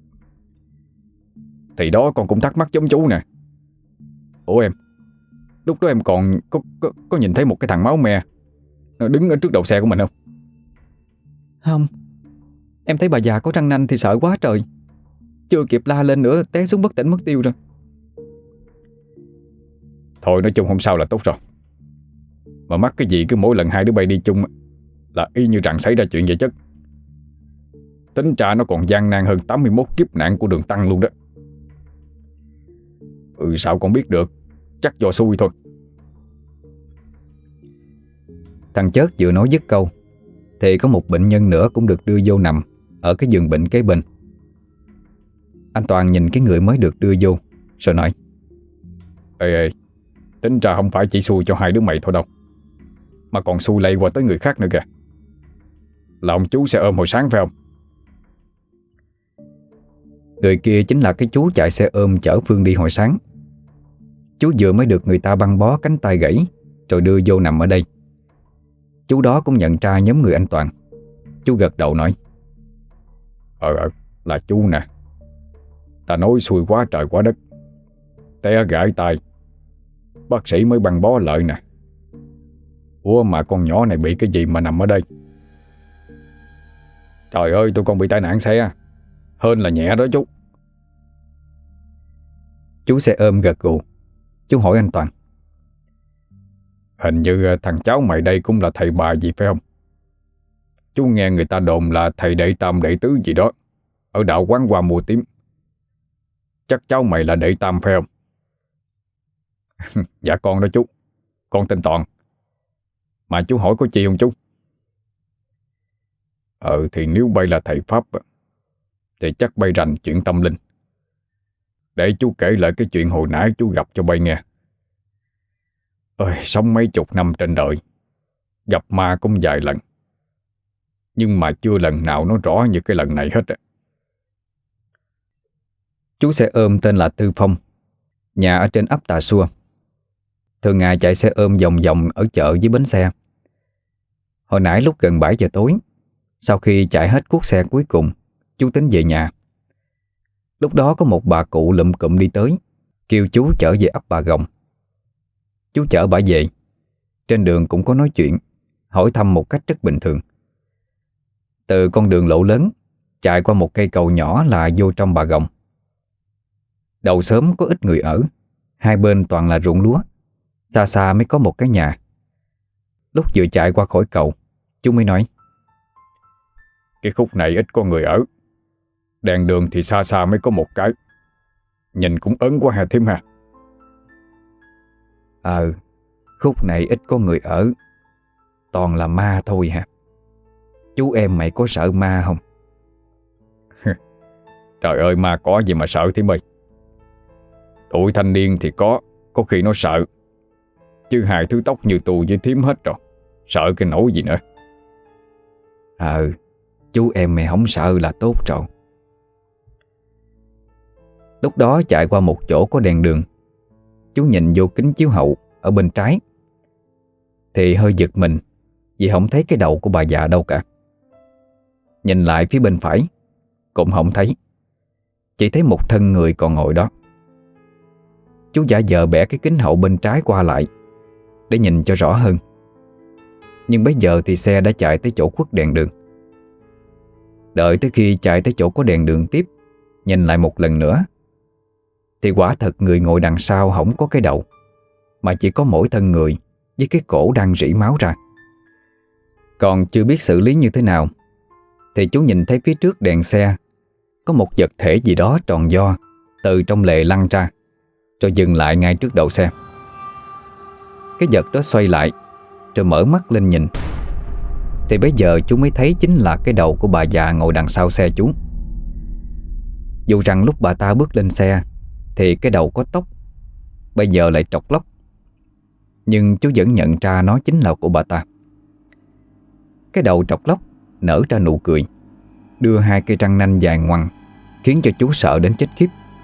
Thì đó con cũng thắc mắc giống chú nè. Ủa em, lúc đó em còn có nhìn thấy một cái thằng máu me nó đứng ở trước đầu xe của mình không? Không. Em thấy bà già có răng nanh thì sợ quá trời. Chưa kịp la lên nữa té xuống bất tỉnh mất tiêu rồi. Thôi nói chung không sao là tốt rồi. Mà mắc cái gì cứ mỗi lần hai đứa bay đi chung là y như rằng xảy ra chuyện vậy chứ. Tính ra nó còn gian nan hơn 81 kiếp nạn của Đường Tăng luôn đó. Sao con biết được? Chắc do xui thôi. Thằng Chớt vừa nói dứt câu thì có một bệnh nhân nữa cũng được đưa vô nằm ở cái giường bệnh kế bên. Anh Toàn nhìn cái người mới được đưa vô rồi nói: Ê, tính ra không phải chỉ xui cho hai đứa mày thôi đâu, mà còn xui lây qua tới người khác nữa kìa. Là ông chú xe ôm hồi sáng phải không? Người kia chính là cái chú chạy xe ôm chở Phương đi hồi sáng. Chú vừa mới được người ta băng bó cánh tay gãy rồi đưa vô nằm ở đây. Chú đó cũng nhận ra nhóm người anh Toàn. Chú gật đầu nói: Là chú nè. Ta nói xui quá trời quá đất, té gãy tay, bác sĩ mới băng bó lợi nè. Ủa mà con nhỏ này bị cái gì mà nằm ở đây? Trời ơi, tụi con bị tai nạn xe, hên là nhẹ đó chú. Chú xe ôm gật gù. Chú hỏi anh Toàn: Hình như thằng cháu mày đây cũng là thầy bà gì phải không? Chú nghe người ta đồn là thầy đệ tam đệ tứ gì đó ở đạo Quán Hoa Mùa Tím. Chắc cháu mày là đệ tam phải không? Dạ con đó chú. Con tên Toàn. Mà chú hỏi có chi không chú? Thì nếu bay là thầy Pháp thì chắc bay rành chuyện tâm linh. Để chú kể lại cái chuyện hồi nãy chú gặp cho bay nghe. Sống mấy chục năm trên đời, gặp ma cũng vài lần, nhưng mà chưa lần nào nó rõ như cái lần này hết. Chú xe ôm tên là Tư Phong, nhà ở trên ấp Tà Xua. Thường ngày chạy xe ôm vòng vòng ở chợ với bến xe. Hồi nãy lúc gần 7 giờ tối, sau khi chạy hết cuốc xe cuối cùng, chú tính về nhà. Lúc đó có một bà cụ lụm cụm đi tới, kêu chú chở về ấp Bà Gồng. Chú chở bà về. Trên đường cũng có nói chuyện, hỏi thăm một cách rất bình thường. Từ con đường lộ lớn chạy qua một cây cầu nhỏ là vô trong Bà Gồng. Đầu xóm có ít người ở, hai bên toàn là ruộng lúa, xa xa mới có một cái nhà. Lúc vừa chạy qua khỏi cầu, chú mới nói: Cái khúc này ít có người ở, đèn đường thì xa xa mới có một cái. Nhìn cũng ớn quá hà thím ha. Khúc này ít có người ở, toàn là ma thôi hả? Chú em mày có sợ ma không? Trời ơi, ma có gì mà sợ thím ơi. Tụi thanh niên thì có khi nó sợ, chứ hai thứ tóc như tù với thím hết rồi, sợ cái nỗi gì nữa. Chú em mày không sợ là tốt rồi. Lúc đó chạy qua một chỗ có đèn đường, chú nhìn vô kính chiếu hậu ở bên trái thì hơi giật mình vì không thấy cái đầu của bà già đâu cả. Nhìn lại phía bên phải cũng không thấy, chỉ thấy một thân người còn ngồi đó. Chú giả vờ bẻ cái kính hậu bên trái qua lại để nhìn cho rõ hơn. Nhưng bây giờ thì xe đã chạy tới chỗ khuất đèn đường. Đợi tới khi chạy tới chỗ có đèn đường tiếp, nhìn lại một lần nữa thì quả thật người ngồi đằng sau không có cái đầu, mà chỉ có mỗi thân người với cái cổ đang rỉ máu ra. Còn chưa biết xử lý như thế nào thì chú nhìn thấy phía trước đèn xe có một vật thể gì đó tròn vo từ trong lề lăn ra, rồi dừng lại ngay trước đầu xe. Cái vật đó xoay lại rồi mở mắt lên nhìn, thì bây giờ chú mới thấy chính là cái đầu của bà già ngồi đằng sau xe chú. Dù rằng lúc bà ta bước lên xe thì cái đầu có tóc, bây giờ lại trọc lóc, nhưng chú vẫn nhận ra nó chính là của bà ta. Cái đầu trọc lóc nở ra nụ cười, đưa hai cây răng nanh dài ngoằng, khiến cho chú sợ đến chết khiếp.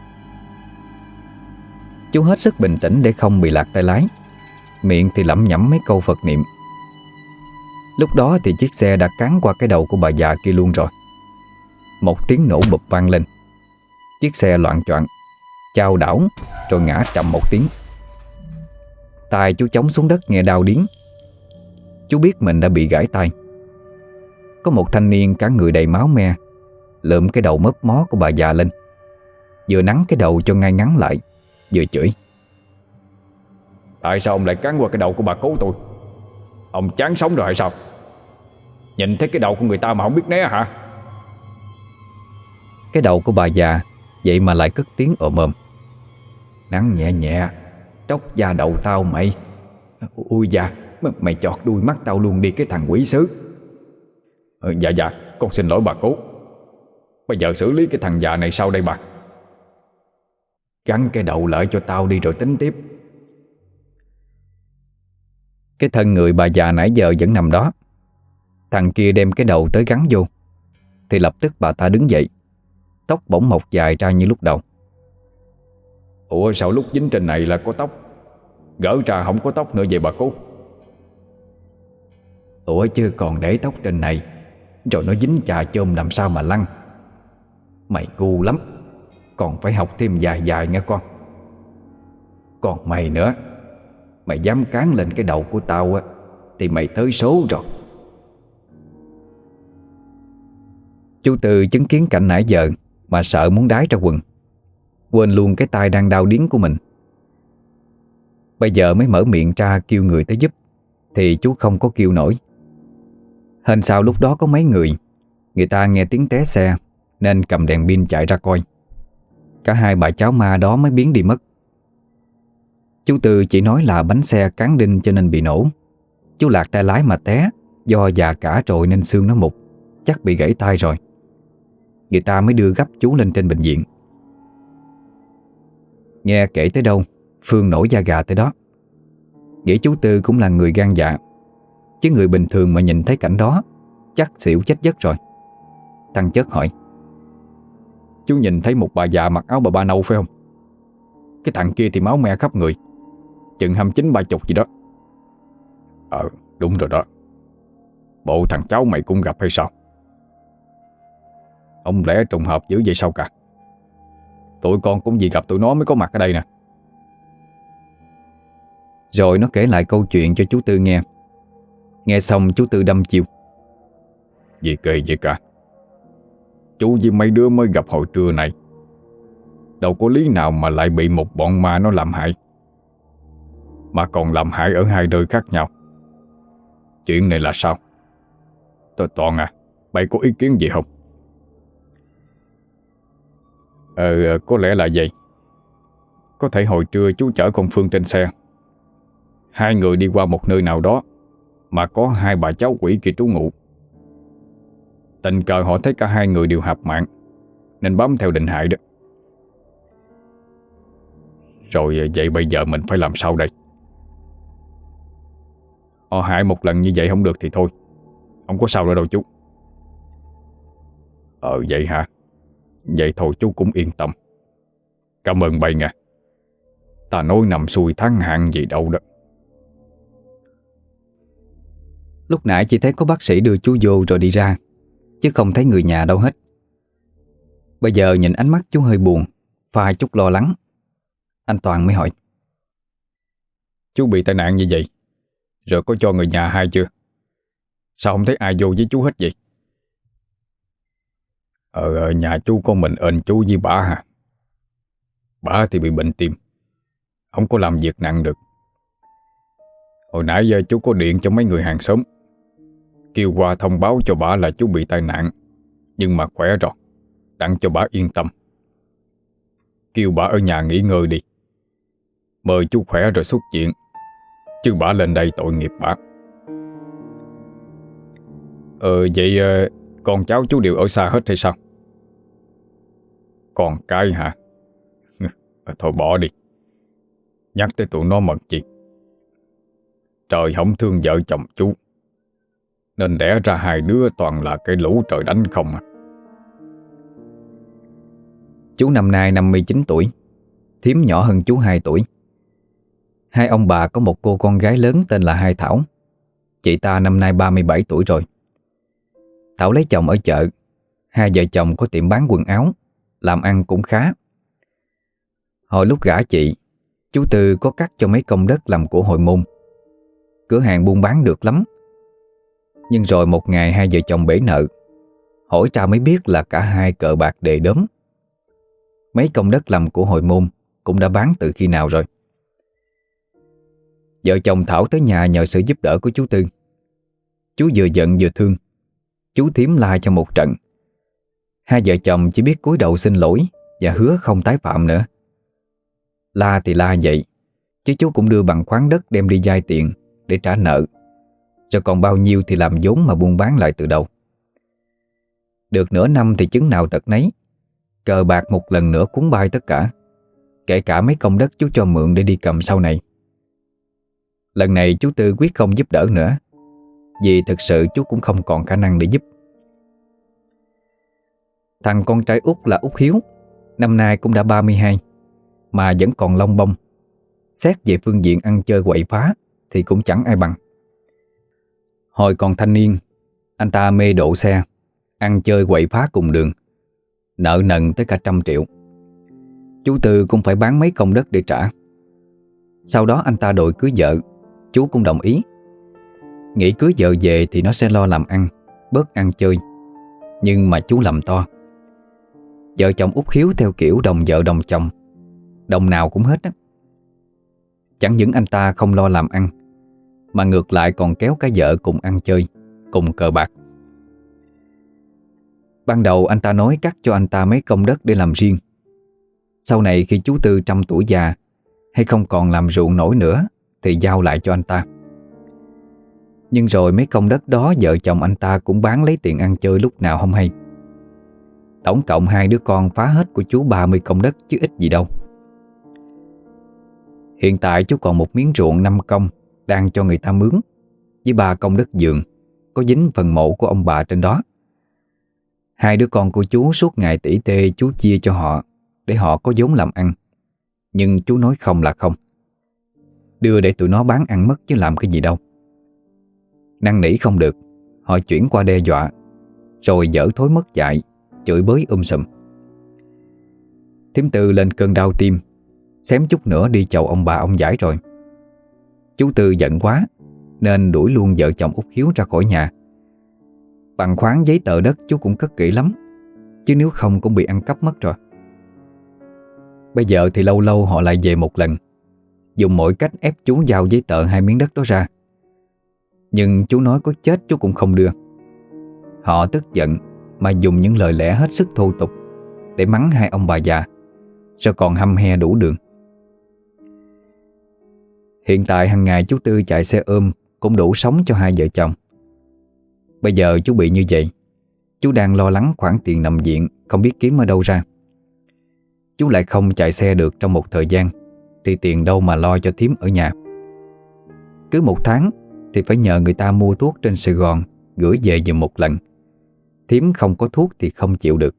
Chú hết sức bình tĩnh để không bị lạc tay lái, miệng thì lẩm nhẩm mấy câu Phật niệm. Lúc đó thì chiếc xe đã cán qua cái đầu của bà già kia luôn rồi. Một tiếng nổ bụp vang lên, chiếc xe loạng choạng chao đảo rồi ngã trầm một tiếng. Tai chú chống xuống đất nghe đau điếng. Chú biết mình đã bị gãy tay. Có một thanh niên cả người đầy máu me lượm cái đầu mấp mó của bà già lên, vừa nắn cái đầu cho ngay ngắn lại, vừa chửi: Tại sao ông lại cắn qua cái đầu của bà cố tôi? Ông chán sống rồi hay sao? Nhìn thấy cái đầu của người ta mà không biết né hả? Cái đầu của bà già vậy mà lại cất tiếng ồm ồm: Nắn nhẹ nhẹ, tróc da đầu tao mày. Ui da, mày chọt đuôi mắt tao luôn đi cái thằng quỷ sứ. Dạ, con xin lỗi bà cố. Bây giờ xử lý cái thằng già này sao đây bà? Gắn cái đầu lại cho tao đi rồi tính tiếp. Cái thân người bà già nãy giờ vẫn nằm đó. Thằng kia đem cái đầu tới gắn vô thì lập tức bà ta đứng dậy, tóc bỗng mọc dài ra như lúc đầu. Ủa sao lúc dính trên này là có tóc, gỡ ra không có tóc nữa vậy bà cố? Ủa chứ còn để tóc trên này rồi nó dính chà chôm làm sao mà lăn. Mày ngu lắm, còn phải học thêm dài dài nghe con. Còn mày nữa, mày dám cán lên cái đầu của tao á thì mày tới số rồi. Chú Tư chứng kiến cảnh nãy giờ mà sợ muốn đái ra quần, quên luôn cái tay đang đau điếng của mình. Bây giờ mới mở miệng ra kêu người tới giúp thì chú không có kêu nổi. Hên sao lúc đó có mấy người ta nghe tiếng té xe nên cầm đèn pin chạy ra coi. Cả hai bà cháu ma đó mới biến đi mất. Chú Tư chỉ nói là bánh xe cán đinh cho nên bị nổ. Chú lạc tay lái mà té, do già cả rồi nên xương nó mục, chắc bị gãy tay rồi. Người ta mới đưa gấp chú lên trên bệnh viện. Nghe kể tới đâu Phương nổi da gà tới đó. Nghĩ chú Tư cũng là người gan dạ, chứ người bình thường mà nhìn thấy cảnh đó chắc xỉu chết giấc rồi. Thằng Chất hỏi: Chú nhìn thấy một bà già mặc áo bà ba nâu phải không? Cái thằng kia thì máu me khắp người, chừng 29-30 gì đó. Đúng rồi đó. Bộ thằng cháu mày cũng gặp hay sao? Không lẽ trùng hợp dữ vậy sao cả? Tụi con cũng vì gặp tụi nó mới có mặt ở đây nè. Rồi nó kể lại câu chuyện cho chú Tư nghe. Nghe xong chú Tư đâm chiêu: Gì kỳ vậy cả? Chú với mấy đứa mới gặp hồi trưa này, đâu có lý nào mà lại bị một bọn ma nó làm hại, mà còn làm hại ở hai nơi khác nhau. Chuyện này là sao? Toàn à, mày có ý kiến gì không? Có lẽ là vậy. Có thể hồi trưa chú chở con Phương trên xe, hai người đi qua một nơi nào đó mà có hai bà cháu quỷ kia trú ngụ. Tình cờ họ thấy cả hai người đều hạp mạng nên bám theo định hại đó. Rồi vậy bây giờ mình phải làm sao đây? Họ hại một lần như vậy không được thì thôi, không có sao nữa đâu chú. Vậy hả? Vậy thôi chú cũng yên tâm. Cảm ơn bay nha. Ta nói nằm xuôi thắng hạn gì đâu đó. Lúc nãy chỉ thấy có bác sĩ đưa chú vô rồi đi ra, chứ không thấy người nhà đâu hết. Bây giờ nhìn ánh mắt chú hơi buồn, pha chút lo lắng. Anh Toàn mới hỏi: Chú bị tai nạn như vậy rồi có cho người nhà hay chưa? Sao không thấy ai vô với chú hết vậy? Nhà chú có mình ơn chú với bà hả? Bà thì bị bệnh tim, không có làm việc nặng được. Hồi nãy giờ chú có điện cho mấy người hàng xóm, kêu qua thông báo cho bà là chú bị tai nạn nhưng mà khỏe rồi, đặng cho bà yên tâm. Kêu bà ở nhà nghỉ ngơi đi, mời chú khỏe rồi xuất viện, chứ bà lên đây tội nghiệp bà. Vậy con cháu chú đều ở xa hết hay sao? Còn cái hả? Thôi bỏ đi, nhắc tới tụi nó mật chi. Trời không thương vợ chồng chú nên đẻ ra hai đứa toàn là cái lũ trời đánh không à. Chú năm nay 59 tuổi, thím nhỏ hơn chú 2 tuổi. Hai ông bà có một cô con gái lớn tên là Hai Thảo. Chị ta năm nay 37 tuổi rồi. Thảo lấy chồng ở chợ. Hai vợ chồng có tiệm bán quần áo, làm ăn cũng khá. Hồi lúc gả chị, chú Tư có cắt cho mấy công đất làm của hội môn. Cửa hàng buôn bán được lắm. Nhưng rồi một ngày hai vợ chồng bể nợ. Hỏi ra mới biết là cả hai cờ bạc đề đốm. Mấy công đất làm của hội môn cũng đã bán từ khi nào rồi. Vợ chồng Thảo tới nhà nhờ sự giúp đỡ của chú Tư. Chú vừa giận vừa thương. Chú thím la cho một trận. Hai vợ chồng chỉ biết cúi đầu xin lỗi và hứa không tái phạm nữa. La thì la vậy, chứ chú cũng đưa bằng khoáng đất đem đi vay tiền để trả nợ, rồi còn bao nhiêu thì làm vốn mà buôn bán lại từ đầu. Được nửa năm thì chứng nào tật nấy. Cờ bạc một lần nữa cuốn bay tất cả, kể cả mấy công đất chú cho mượn để đi cầm sau này. Lần này chú Tư quyết không giúp đỡ nữa, vì thực sự chú cũng không còn khả năng để giúp. Thằng con trai út là Út Hiếu, năm nay cũng đã 32, mà vẫn còn lông bông. Xét về phương diện ăn chơi quậy phá thì cũng chẳng ai bằng. Hồi còn thanh niên, anh ta mê độ xe, ăn chơi quậy phá cùng đường. nợ nần tới cả 100 triệu. Chú Tư cũng phải bán mấy công đất để trả. Sau đó anh ta đòi cưới vợ, chú cũng đồng ý. Nghĩ cưới vợ về thì nó sẽ lo làm ăn, bớt ăn chơi. Nhưng mà chú lầm to. Vợ chồng út hiếu theo kiểu đồng vợ đồng chồng, đồng nào cũng hết á. Chẳng những anh ta không lo làm ăn, mà ngược lại còn kéo cả vợ cùng ăn chơi, cùng cờ bạc. Ban đầu anh ta nói cắt cho anh ta mấy công đất để làm riêng. Sau này khi chú Tư 100 tuổi già hay không còn làm ruộng nổi nữa thì giao lại cho anh ta. Nhưng rồi mấy công đất đó vợ chồng anh ta cũng bán lấy tiền ăn chơi lúc nào không hay. Tổng cộng hai đứa con phá hết của chú 30 công đất chứ ít gì đâu. Hiện tại chú còn một miếng ruộng 5 công đang cho người ta mướn, với 3 công đất vườn có dính phần mộ của ông bà trên đó. Hai đứa con của chú suốt ngày tỉ tê chú chia cho họ để họ có vốn làm ăn. Nhưng chú nói không là không. Đưa để tụi nó bán ăn mất chứ làm cái gì đâu. Năn nỉ không được, họ chuyển qua đe dọa, rồi dở thối mất dạy, chửi bới sùm. Thím Tư lên cơn đau tim, xém chút nữa đi chầu ông bà ông giải rồi. Chú Tư giận quá nên đuổi luôn vợ chồng út hiếu ra khỏi nhà. Bằng khoáng giấy tờ đất chú cũng cất kỹ lắm, chứ nếu không cũng bị ăn cắp mất rồi. Bây giờ thì lâu lâu họ lại về một lần, dùng mọi cách ép chú giao giấy tờ 2 miếng đất đó ra. Nhưng chú nói có chết chú cũng không đưa. Họ tức giận mà dùng những lời lẽ hết sức thô tục để mắng hai ông bà già, rồi còn hăm he đủ đường. Hiện tại hàng ngày chú Tư chạy xe ôm cũng đủ sống cho hai vợ chồng. Bây giờ chú bị như vậy, chú đang lo lắng khoản tiền nằm viện không biết kiếm ở đâu ra. Chú lại không chạy xe được trong một thời gian thì tiền đâu mà lo cho thím ở nhà. Cứ 1 tháng thì phải nhờ người ta mua thuốc trên Sài Gòn gửi về giùm một lần. Thím không có thuốc thì không chịu được.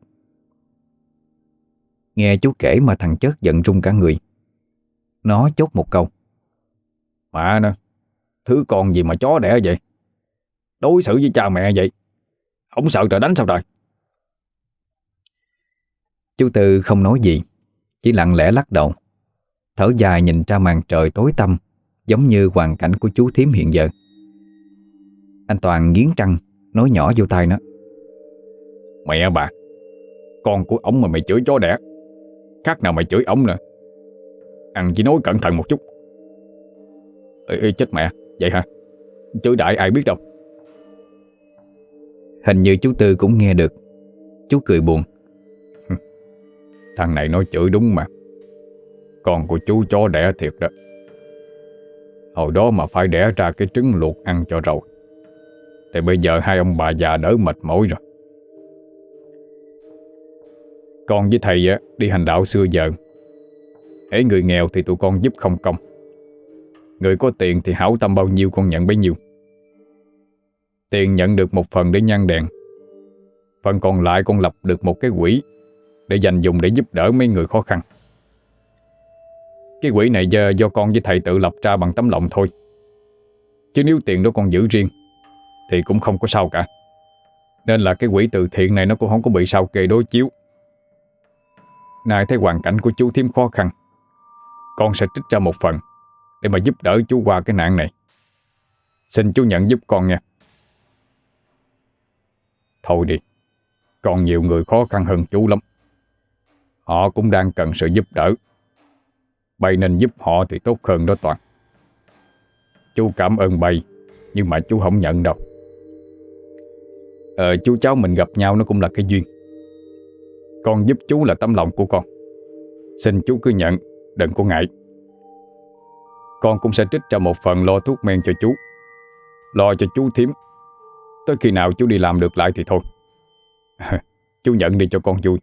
Nghe chú kể mà thằng Chớt giận run cả người. Nó chốt một câu: Mà nè, thứ con gì mà chó đẻ vậy? Đối xử với cha mẹ vậy, không sợ trời đánh sao trời? Chú Tư không nói gì, chỉ lặng lẽ lắc đầu, thở dài nhìn ra màn trời tối tăm, giống như hoàn cảnh của chú thím hiện giờ. Anh Toàn nghiến răng nói nhỏ vô tai nó: Mẹ bà, con của ổng mà mày chửi chó đẻ, khác nào mày chửi ổng nè. Ăn chỉ nói cẩn thận một chút. Ê, chết mẹ, vậy hả? Chửi đại ai biết đâu. Hình như chú Tư cũng nghe được. Chú cười buồn: Thằng này nói chửi đúng mà. Con của chú chó đẻ thiệt đó. Hồi đó mà phải đẻ ra cái trứng luộc ăn cho rồi, thì bây giờ hai ông bà già đỡ mệt mỏi rồi. Con với thầy đi hành đạo xưa giờ, hễ người nghèo thì tụi con giúp không công. Người có tiền thì hảo tâm bao nhiêu con nhận bấy nhiêu. Tiền nhận được một phần để nhang đèn, phần còn lại con lập được một cái quỹ để dành dùng để giúp đỡ mấy người khó khăn. Cái quỹ này do con với thầy tự lập ra bằng tấm lòng thôi, chứ nếu tiền đó con giữ riêng thì cũng không có sao cả. Nên là cái quỹ từ thiện này nó cũng không có bị sao kê đối chiếu. Nay thấy hoàn cảnh của chú thím khó khăn, con sẽ trích ra một phần để mà giúp đỡ chú qua cái nạn này. Xin chú nhận giúp con nha. Thôi đi, còn nhiều người khó khăn hơn chú lắm. Họ cũng đang cần sự giúp đỡ. Bay nên giúp họ thì tốt hơn đó Toàn. Chú cảm ơn bay, nhưng mà chú không nhận đâu. Chú cháu mình gặp nhau nó cũng là cái duyên. Con giúp chú là tấm lòng của con. Xin chú cứ nhận, đừng có ngại. Con cũng sẽ trích ra một phần lo thuốc men cho chú, lo cho chú thím. Tới khi nào chú đi làm được lại thì thôi. Chú nhận đi cho con vui.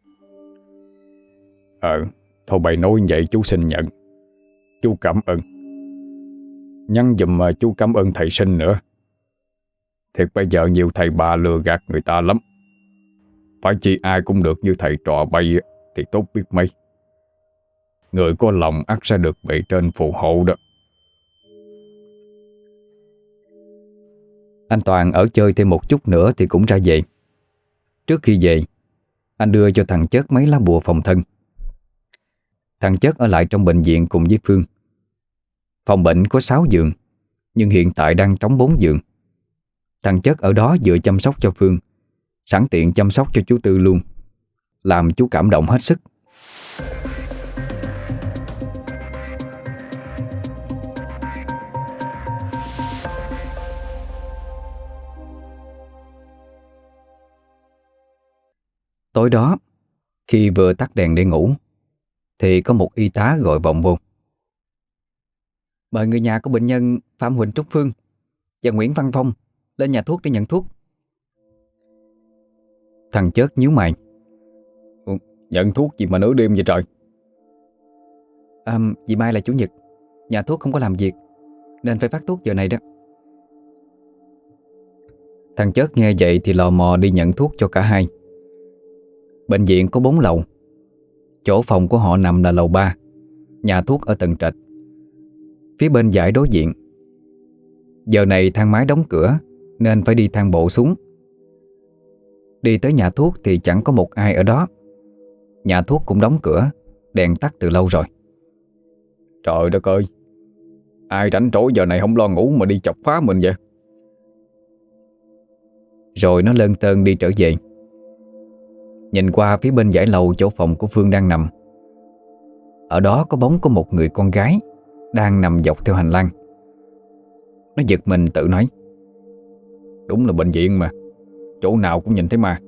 Thôi bày nói vậy chú xin nhận. Chú cảm ơn. Nhắn giùm mà chú cảm ơn thầy Sinh nữa. Thiệt bây giờ nhiều thầy bà lừa gạt người ta lắm. Phải chi ai cũng được như thầy trò bay thì tốt biết mấy. Người có lòng ắt sẽ được bề trên phù hộ đó. Anh Toàn ở chơi thêm một chút nữa thì cũng ra về. Trước khi về, Anh đưa cho thằng Chớt mấy lá bùa phòng thân. Thằng Chớt ở lại trong bệnh viện cùng với Phương. Phòng bệnh có 6 giường, nhưng hiện tại đang trống 4 giường. Thằng Chớt ở đó vừa chăm sóc cho Phương, sẵn tiện chăm sóc cho chú Tư luôn, làm chú cảm động hết sức. Tối đó, khi vừa tắt đèn để ngủ, thì có một y tá gọi vọng vô. Mời người nhà của bệnh nhân Phạm Huỳnh Trúc Phương và Nguyễn Văn Phong lên nhà thuốc để nhận thuốc. Thằng Chớt nhíu mày. Nhận thuốc gì mà nửa đêm vậy trời? Vì mai là chủ nhật, nhà thuốc không có làm việc, nên phải phát thuốc giờ này đó. Thằng Chớt nghe vậy thì lò mò đi nhận thuốc cho cả hai. Bệnh viện có 4 lầu. Chỗ phòng của họ nằm là lầu 3, nhà thuốc ở tầng trệt. Phía bên dãy đối diện. Giờ này thang máy đóng cửa nên phải đi thang bộ xuống. Đi tới nhà thuốc thì chẳng có một ai ở đó. Nhà thuốc cũng đóng cửa, đèn tắt từ lâu rồi. Trời đất ơi, ai rảnh rỗi giờ này không lo ngủ mà đi chọc phá mình vậy? Rồi nó lơn tơn đi trở về. Nhìn qua phía bên dãy lầu chỗ phòng của Phương đang nằm. Ở đó có bóng của một người con gái đang nằm dọc theo hành lang. Nó giật mình tự nói: Đúng là bệnh viện mà, chỗ nào cũng nhìn thấy ma.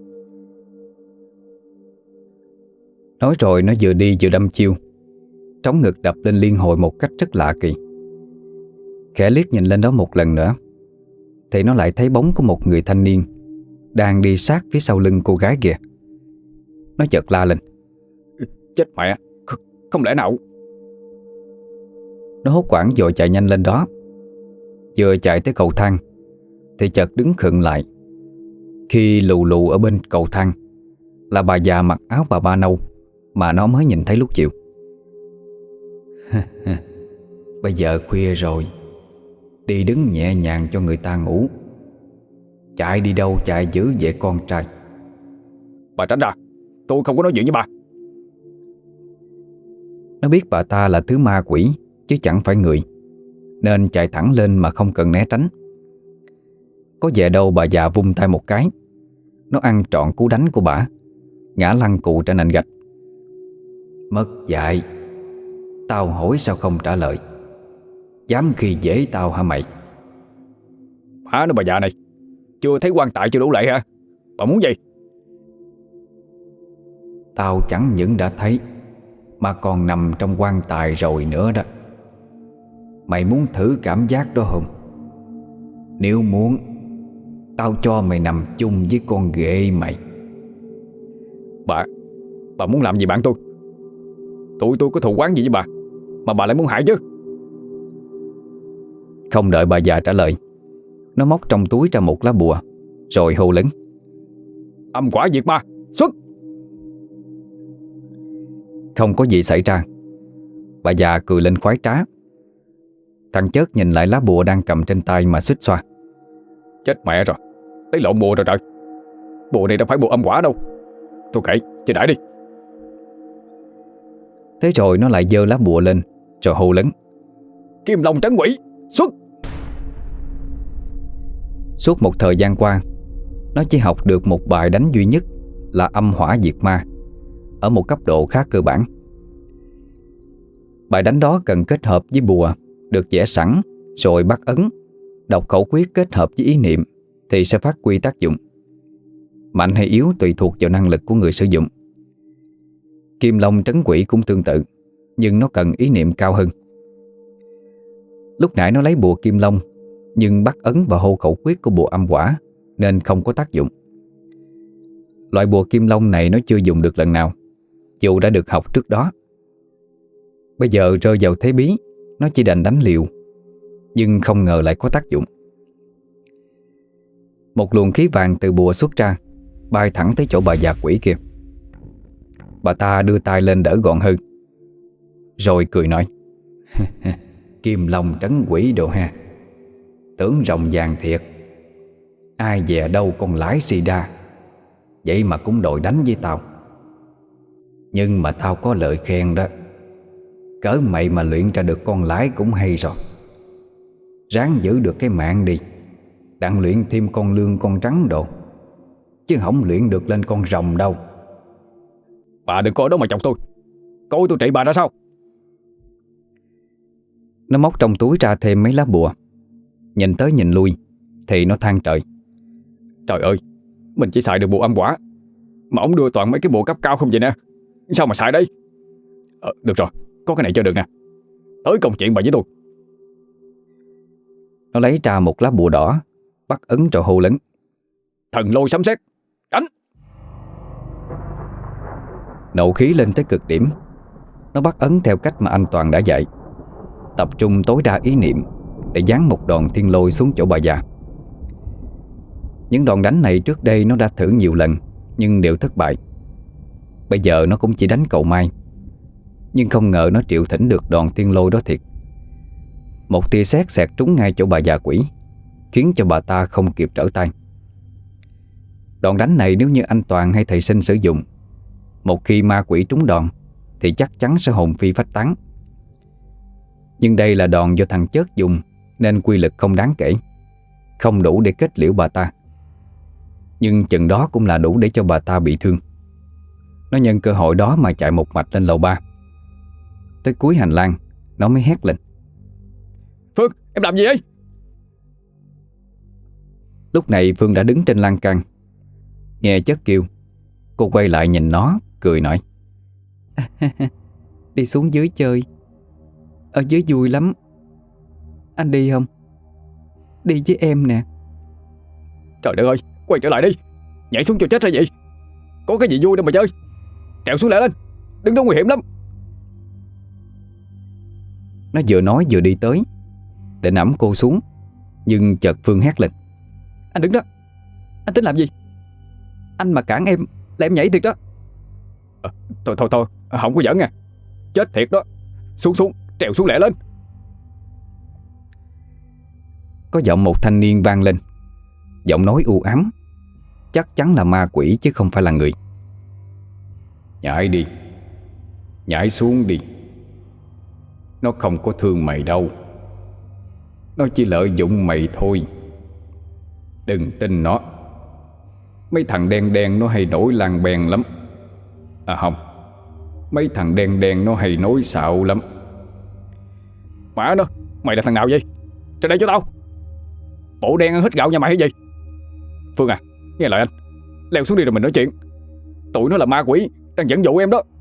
Nói rồi nó vừa đi vừa đâm chiêu, trống ngực đập lên liên hồi một cách rất lạ kỳ. Khẽ liếc nhìn lên đó một lần nữa thì nó lại thấy bóng của một người thanh niên đang đi sát phía sau lưng cô gái kìa. Nó chợt la lên: Chết mẹ, không lẽ nào? Nó hốt hoảng vội chạy nhanh lên đó. Vừa chạy tới cầu thang thì chợt đứng khựng lại, khi lù lù ở bên cầu thang là bà già mặc áo bà ba nâu mà nó mới nhìn thấy lúc chiều. Bây giờ khuya rồi, đi đứng nhẹ nhàng cho người ta ngủ. Chạy đi đâu chạy dữ vậy con trai? Bà tránh ra, tôi không có nói chuyện với bà. Nó biết bà ta là thứ ma quỷ chứ chẳng phải người, nên chạy thẳng lên mà không cần né tránh. Có vẻ đâu bà già vung tay một cái, nó ăn trọn cú đánh của bà, ngã lăn cụ trên nền gạch. Mất dạy, tao hỏi sao không trả lời? Dám khi dễ tao hả mày? Hả nó bà già này, chưa thấy quan tài chưa đủ lệ hả? Bà muốn gì? Tao chẳng những đã thấy mà còn nằm trong quan tài rồi nữa đó. Mày muốn thử cảm giác đó không? Nếu muốn, tao cho mày nằm chung với con ghệ mày. Bà muốn làm gì bạn tôi? Tụi tôi có thù oán gì với bà mà bà lại muốn hại chứ? Không đợi bà già trả lời, nó móc trong túi ra một lá bùa rồi hô lớn: Âm quả diệt ma, xuất! Không có gì xảy ra. Bà già cười lên khoái trá. Thằng Chớt nhìn lại lá bùa đang cầm trên tay mà xuýt xoa: Chết mẹ rồi, lấy lộn bùa rồi trời. Bùa này đâu phải bùa âm quả đâu. Thôi kệ, chơi đại đi. Thế rồi nó lại giơ lá bùa lên rồi hô lớn: Kim Long trấn quỷ, xuất! Suốt một thời gian qua, nó chỉ học được một bài đánh duy nhất là âm hỏa diệt ma, ở một cấp độ khá cơ bản. Bài đánh đó cần kết hợp với bùa được vẽ sẵn, rồi bắt ấn, đọc khẩu quyết kết hợp với ý niệm thì sẽ phát huy tác dụng. Mạnh hay yếu tùy thuộc vào năng lực của người sử dụng. Kim Long trấn quỷ cũng tương tự, nhưng nó cần ý niệm cao hơn. Lúc nãy nó lấy bùa Kim Long, nhưng bắt ấn và hô khẩu quyết của bùa âm hỏa nên không có tác dụng. Loại bùa Kim Long này nó chưa dùng được lần nào, dù đã được học trước đó. Bây giờ rơi vào thế bí, nó chỉ đành đánh liều, nhưng không ngờ lại có tác dụng. Một luồng khí vàng từ bùa xuất ra, bay thẳng tới chỗ bà già quỷ kia. Bà ta đưa tay lên đỡ gọn hơn, rồi cười nói: Kim Long trấn quỷ đồ ha, tưởng rồng vàng thiệt. Ai dè đâu con lái xì đa, vậy mà cũng đòi đánh với tao. Nhưng mà tao có lời khen đó. Cỡ mày mà luyện ra được con lái cũng hay rồi. Ráng giữ được cái mạng đi, đặng luyện thêm con lương con trắng đồ, chứ không luyện được lên con rồng đâu. Bà đừng có ở đó mà chọc tôi. Coi tôi trị bà ra sao. Nó móc trong túi ra thêm mấy lá bùa. Nhìn tới nhìn lui thì nó than trời. Trời ơi, mình chỉ xài được bùa âm quả, mà ông đưa toàn mấy cái bùa cấp cao không vậy nè. Sao mà xài đây? Được rồi, có cái này cho được nè. Tới công chuyện bà với tôi. Nó lấy ra một lá bùa đỏ, bắt ấn rồi hô lớn: Thần lôi sấm sét, đánh! Nộ khí lên tới cực điểm. Nó bắt ấn theo cách mà anh Toàn đã dạy, tập trung tối đa ý niệm để giáng một đòn thiên lôi xuống chỗ bà già. Những đòn đánh này trước đây nó đã thử nhiều lần nhưng đều thất bại. Bây giờ nó cũng chỉ đánh cầu may, nhưng không ngờ nó triệu thỉnh được đòn thiên lôi đó thiệt. Một tia sét xẹt trúng ngay chỗ bà già quỷ, khiến cho bà ta không kịp trở tay. Đòn đánh này nếu như anh Toàn hay thầy Sinh sử dụng, một khi ma quỷ trúng đòn thì chắc chắn sẽ hồn phi phách tán. Nhưng đây là đòn do thằng Chớt dùng, nên quy lực không đáng kể, không đủ để kết liễu bà ta. Nhưng chừng đó cũng là đủ để cho bà ta bị thương. Nó nhân cơ hội đó mà chạy một mạch lên lầu 3. Tới cuối hành lang, nó mới hét lên: Phương, em làm gì vậy? Lúc này Phương đã đứng trên lan can. Nghe Chớt kêu, cô quay lại nhìn nó, cười nói: Đi xuống dưới chơi, ở dưới vui lắm. Anh đi không? Đi với em nè. Trời đất ơi, quay trở lại đi. Nhảy xuống cho chết ra vậy. Có cái gì vui đâu mà chơi. Trèo xuống lại lên, đứng đó nguy hiểm lắm. Nó vừa nói vừa đi tới để nắm cô xuống, nhưng chợt Phương hét lên: Anh đứng đó. Anh tính làm gì? Anh mà cản em là em nhảy thiệt đó. Thôi, không có giỡn nha. Chết thiệt đó. Xuống, trèo xuống lẹ lên. Có giọng một thanh niên vang lên. Giọng nói u ám, chắc chắn là ma quỷ chứ không phải là người. Nhảy đi, nhảy xuống đi. Nó không có thương mày đâu. Nó chỉ lợi dụng mày thôi. Đừng tin nó. Mấy thằng đen đen nó hay nổi làng bèn lắm. À không, mấy thằng đen đen nó hay nói xạo lắm. Má nó, mày là thằng nào vậy? Ra đây cho tao. Bộ đen ăn hít gạo nhà mày hay gì? Phương à, nghe lời anh, leo xuống đi rồi mình nói chuyện. Tụi nó là ma quỷ đang dẫn dụ em đó.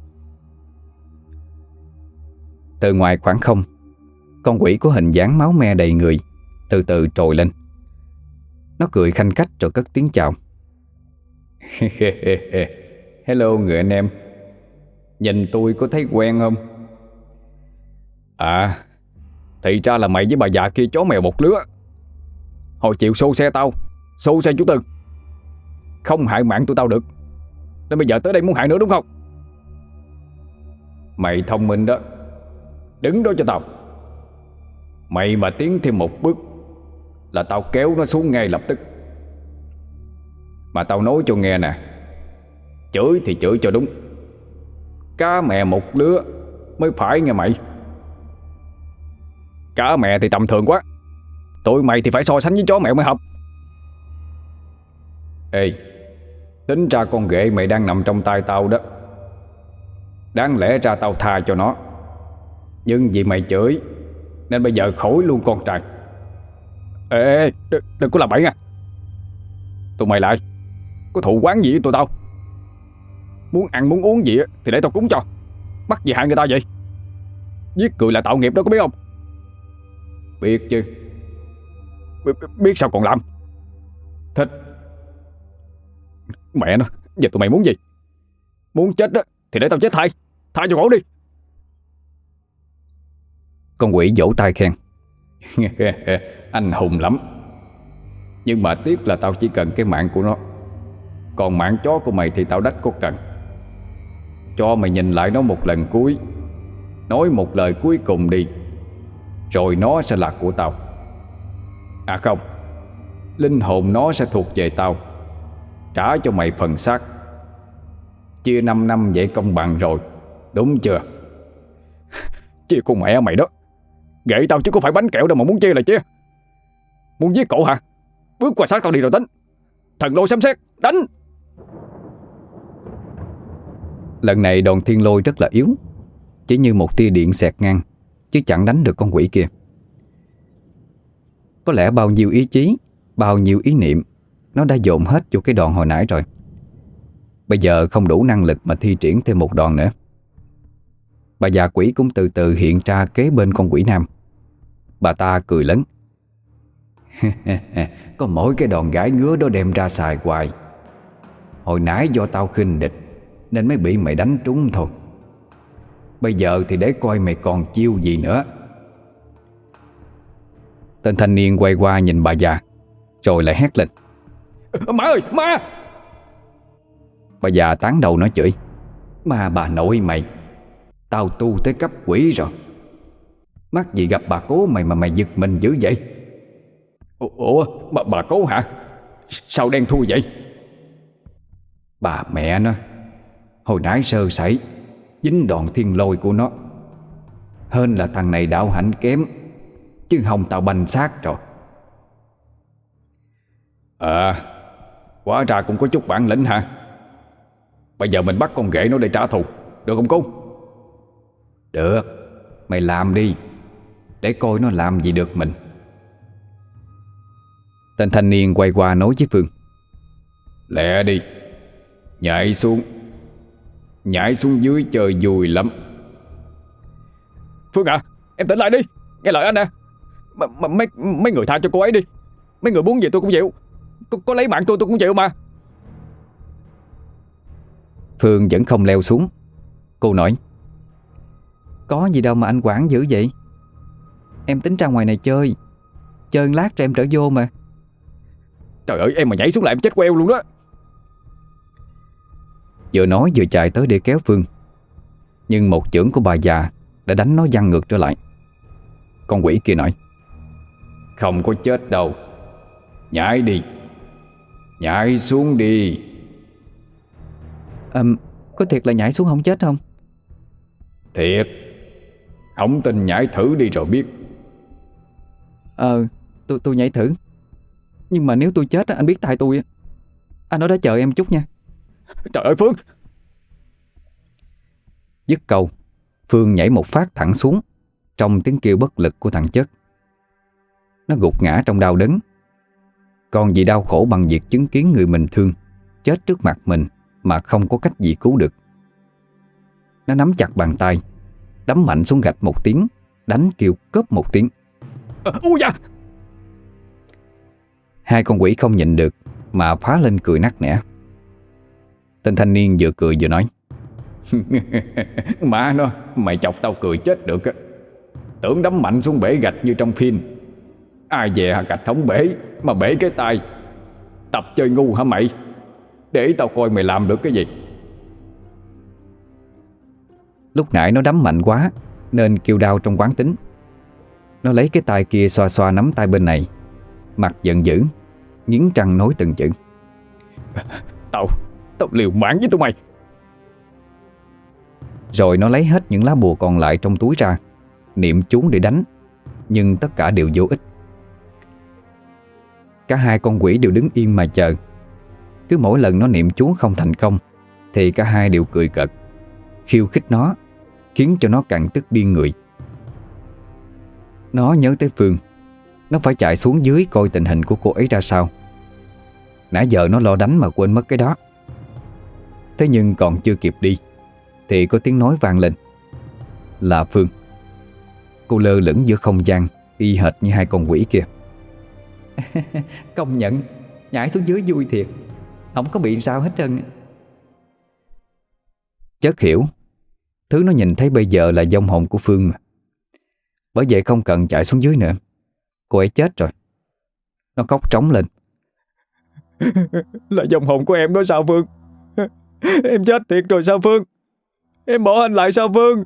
Từ ngoài khoảng không, con quỷ có hình dáng máu me đầy người từ từ trồi lên. Nó cười khanh khách rồi cất tiếng chào. Hello người anh em. Nhìn tôi có thấy quen không? À, thì ra là mày với bà già kia chó mèo một lứa. Hồi chịu xô xe tao, xô xe chú Tư, không hại mạng tụi tao được, nên bây giờ tới đây muốn hại nữa đúng không? Mày thông minh đó. Đứng đó cho tao. Mày mà tiến thêm một bước là tao kéo nó xuống ngay lập tức. Mà tao nói cho nghe nè, chửi thì chửi cho đúng. Cá mẹ một lứa mới phải nghe mày. Cá mẹ thì tầm thường quá, tụi mày thì phải so sánh với chó mèo mới hợp. Ê, tính ra con ghệ mày đang nằm trong tay tao đó. Đáng lẽ ra tao tha cho nó, nhưng vì mày chửi nên bây giờ khỏi luôn con trai. Ê, đừng có làm bậy nha. Tụi mày lại có thù oán gì với tụi tao? Muốn ăn muốn uống gì thì để tao cúng cho. Bắt gì hại người ta vậy? Giết người là tạo nghiệp đó, có biết không? Biết chứ. Biết sao còn làm. Thích. Mẹ nó, giờ tụi mày muốn gì? Muốn chết đó thì để tao chết thay. Tha cho khổ đi. Con quỷ vỗ tay khen. Anh hùng lắm. Nhưng mà tiếc là tao chỉ cần cái mạng của nó. Còn mạng chó của mày thì tao đắt có cần. Cho mày nhìn lại nó một lần cuối, nói một lời cuối cùng đi, rồi nó sẽ là của tao. À không, linh hồn nó sẽ thuộc về tao, trả cho mày phần xác. Chia 5 năm vậy công bằng rồi, đúng chưa? Chia con mẹ mày đó. Ghệ tao chứ có phải bánh kẹo đâu mà muốn chia là chia. Muốn giết cậu hả? Bước qua xác tao đi rồi tính. Thần lôi sấm sét, đánh. Lần này đòn thiên lôi rất là yếu, chỉ như một tia điện xẹt ngang, chứ chẳng đánh được con quỷ kia. Có lẽ bao nhiêu ý chí, bao nhiêu ý niệm nó đã dồn hết vô cái đòn hồi nãy rồi. Bây giờ không đủ năng lực mà thi triển thêm một đòn nữa. Bà già quỷ cũng từ từ hiện ra kế bên con quỷ nam. Bà ta cười lớn. Có mỗi cái đòn gãi ngứa đó đem ra xài hoài. Hồi nãy do tao khinh địch nên mới bị mày đánh trúng thôi. Bây giờ thì để coi mày còn chiêu gì nữa. Tên thanh niên quay qua nhìn bà già, rồi lại hét lên. Ma ơi, ma! Bà già tán đầu nói chửi. Mà bà nội mày, tao tu tới cấp quỷ rồi. Mắc gì gặp bà cố mày mà mày giật mình dữ vậy? Ủa, bà cố hả? Sao đen thui vậy? Bà mẹ nó, hồi nãy sơ sẩy dính đòn thiên lôi của nó. Hên là thằng này đạo hạnh kém, chứ không tao banh xác rồi. Hóa ra cũng có chút bản lĩnh hả? Bây giờ mình bắt con ghệ nó để trả thù, được không cô? Được, mày làm đi, để coi nó làm gì được mình. Tên thanh niên quay qua nói với Phương. Lẹ đi, nhảy xuống dưới chơi vui lắm. Phương à, em tỉnh lại đi, nghe lời anh nè. Mấy người tha cho cô ấy đi. Mấy người muốn gì tôi cũng chịu. Có lấy mạng tôi cũng chịu mà. Phương vẫn không leo xuống. Cô nói. Có gì đâu mà anh quản dữ vậy. Em tính ra ngoài này chơi lát rồi em trở vô mà. Trời ơi, em mà nhảy xuống lại em chết queo luôn đó. Vừa nói vừa chạy tới để kéo Phương, nhưng một chưởng của bà già đã đánh nó văng ngược trở lại. Con quỷ kia nói. Không có chết đâu. Nhảy đi, nhảy xuống đi. Có thiệt là nhảy xuống không chết không? Thiệt. Không tin nhảy thử đi rồi biết. Tôi nhảy thử. Nhưng mà nếu tôi chết anh biết tại tôi. Anh nói đã chờ em chút nha. Trời ơi Phương! Dứt câu, Phương nhảy một phát thẳng xuống, trong tiếng kêu bất lực của thằng chất. Nó gục ngã trong đau đớn. Còn vì đau khổ bằng việc chứng kiến người mình thương chết trước mặt mình mà không có cách gì cứu được. Nó nắm chặt bàn tay, đấm mạnh xuống gạch một tiếng, đánh kêu cóp một tiếng. Da! Hai con quỷ không nhịn được mà phá lên cười nắc nẻ. Tên thanh niên vừa cười vừa nói. Má nó, mày chọc tao cười chết được á. Tưởng đấm mạnh xuống bể gạch như trong phim. Ai dè gạch không bể mà bể cái tay. Tập chơi ngu hả mày? Để tao coi mày làm được cái gì. Lúc nãy nó đấm mạnh quá nên kêu đau trong quán tính. Nó lấy cái tay kia xoa xoa nắm tay bên này, mặt giận dữ, nghiến răng nói từng chữ. Tao liều mạng với tụi mày. Rồi nó lấy hết những lá bùa còn lại trong túi ra, niệm chú để đánh, nhưng tất cả đều vô ích. Cả hai con quỷ đều đứng yên mà chờ. Cứ mỗi lần nó niệm chú không thành công thì cả hai đều cười cợt, khiêu khích nó, khiến cho nó càng tức điên người. Nó nhớ tới Phương. Nó phải chạy xuống dưới coi tình hình của cô ấy ra sao. Nãy giờ nó lo đánh mà quên mất cái đó. Thế nhưng còn chưa kịp đi thì có tiếng nói vang lên. Là Phương. Cô lơ lửng giữa không gian, y hệt như hai con quỷ kia. Công nhận nhảy xuống dưới vui thiệt. Không có bị sao hết trơn. Chất hiểu thứ nó nhìn thấy bây giờ là vong hồn của Phương mà. Bởi vậy không cần chạy xuống dưới nữa. Cô ấy chết rồi. Nó khóc trống lên. Là vong hồn của em đó sao Phương? Em chết thiệt rồi sao Phương? Em bỏ anh lại sao Phương?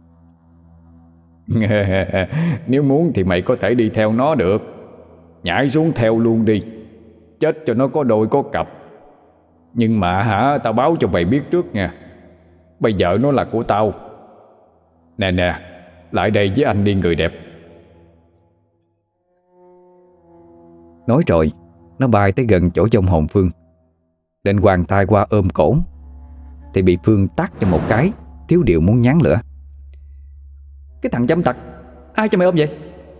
Nếu muốn thì mày có thể đi theo nó được. Nhảy xuống theo luôn đi. Chết cho nó có đôi có cặp. Nhưng mà tao báo cho mày biết trước nha. Bây giờ nó là của tao. Nè nè, lại đây với anh đi người đẹp. Nói rồi, nó bay tới gần chỗ vong hồn Phương, định quàng tay qua ôm cổ, thì bị Phương tát cho một cái, thiếu điều muốn nhán lửa. Cái thằng dâm tặc, ai cho mày ôm vậy?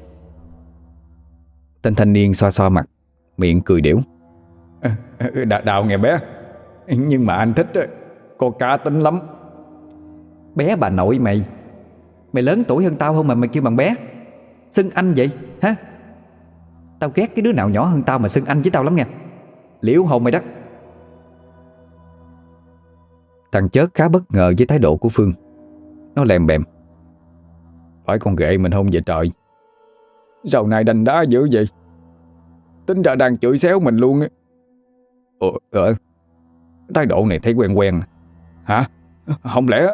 Tên thanh niên xoa xoa mặt, miệng cười điểu. Đào nghe bé, nhưng mà anh thích con cá tính lắm. Bé bà nội mày. Mày lớn tuổi hơn tao không mà mày kêu bằng bé, xưng anh vậy hả? Tao ghét cái đứa nào nhỏ hơn tao mà xưng anh với tao lắm nha. Liễu hồn mày đó. Thằng chớt khá bất ngờ với thái độ của Phương. Nó lèm bèm. Phải con ghệ mình không vậy trời? Sau này đành đá dữ vậy? Tính ra đang chửi xéo mình luôn á. Thái độ này thấy quen quen. Hả? Không lẽ...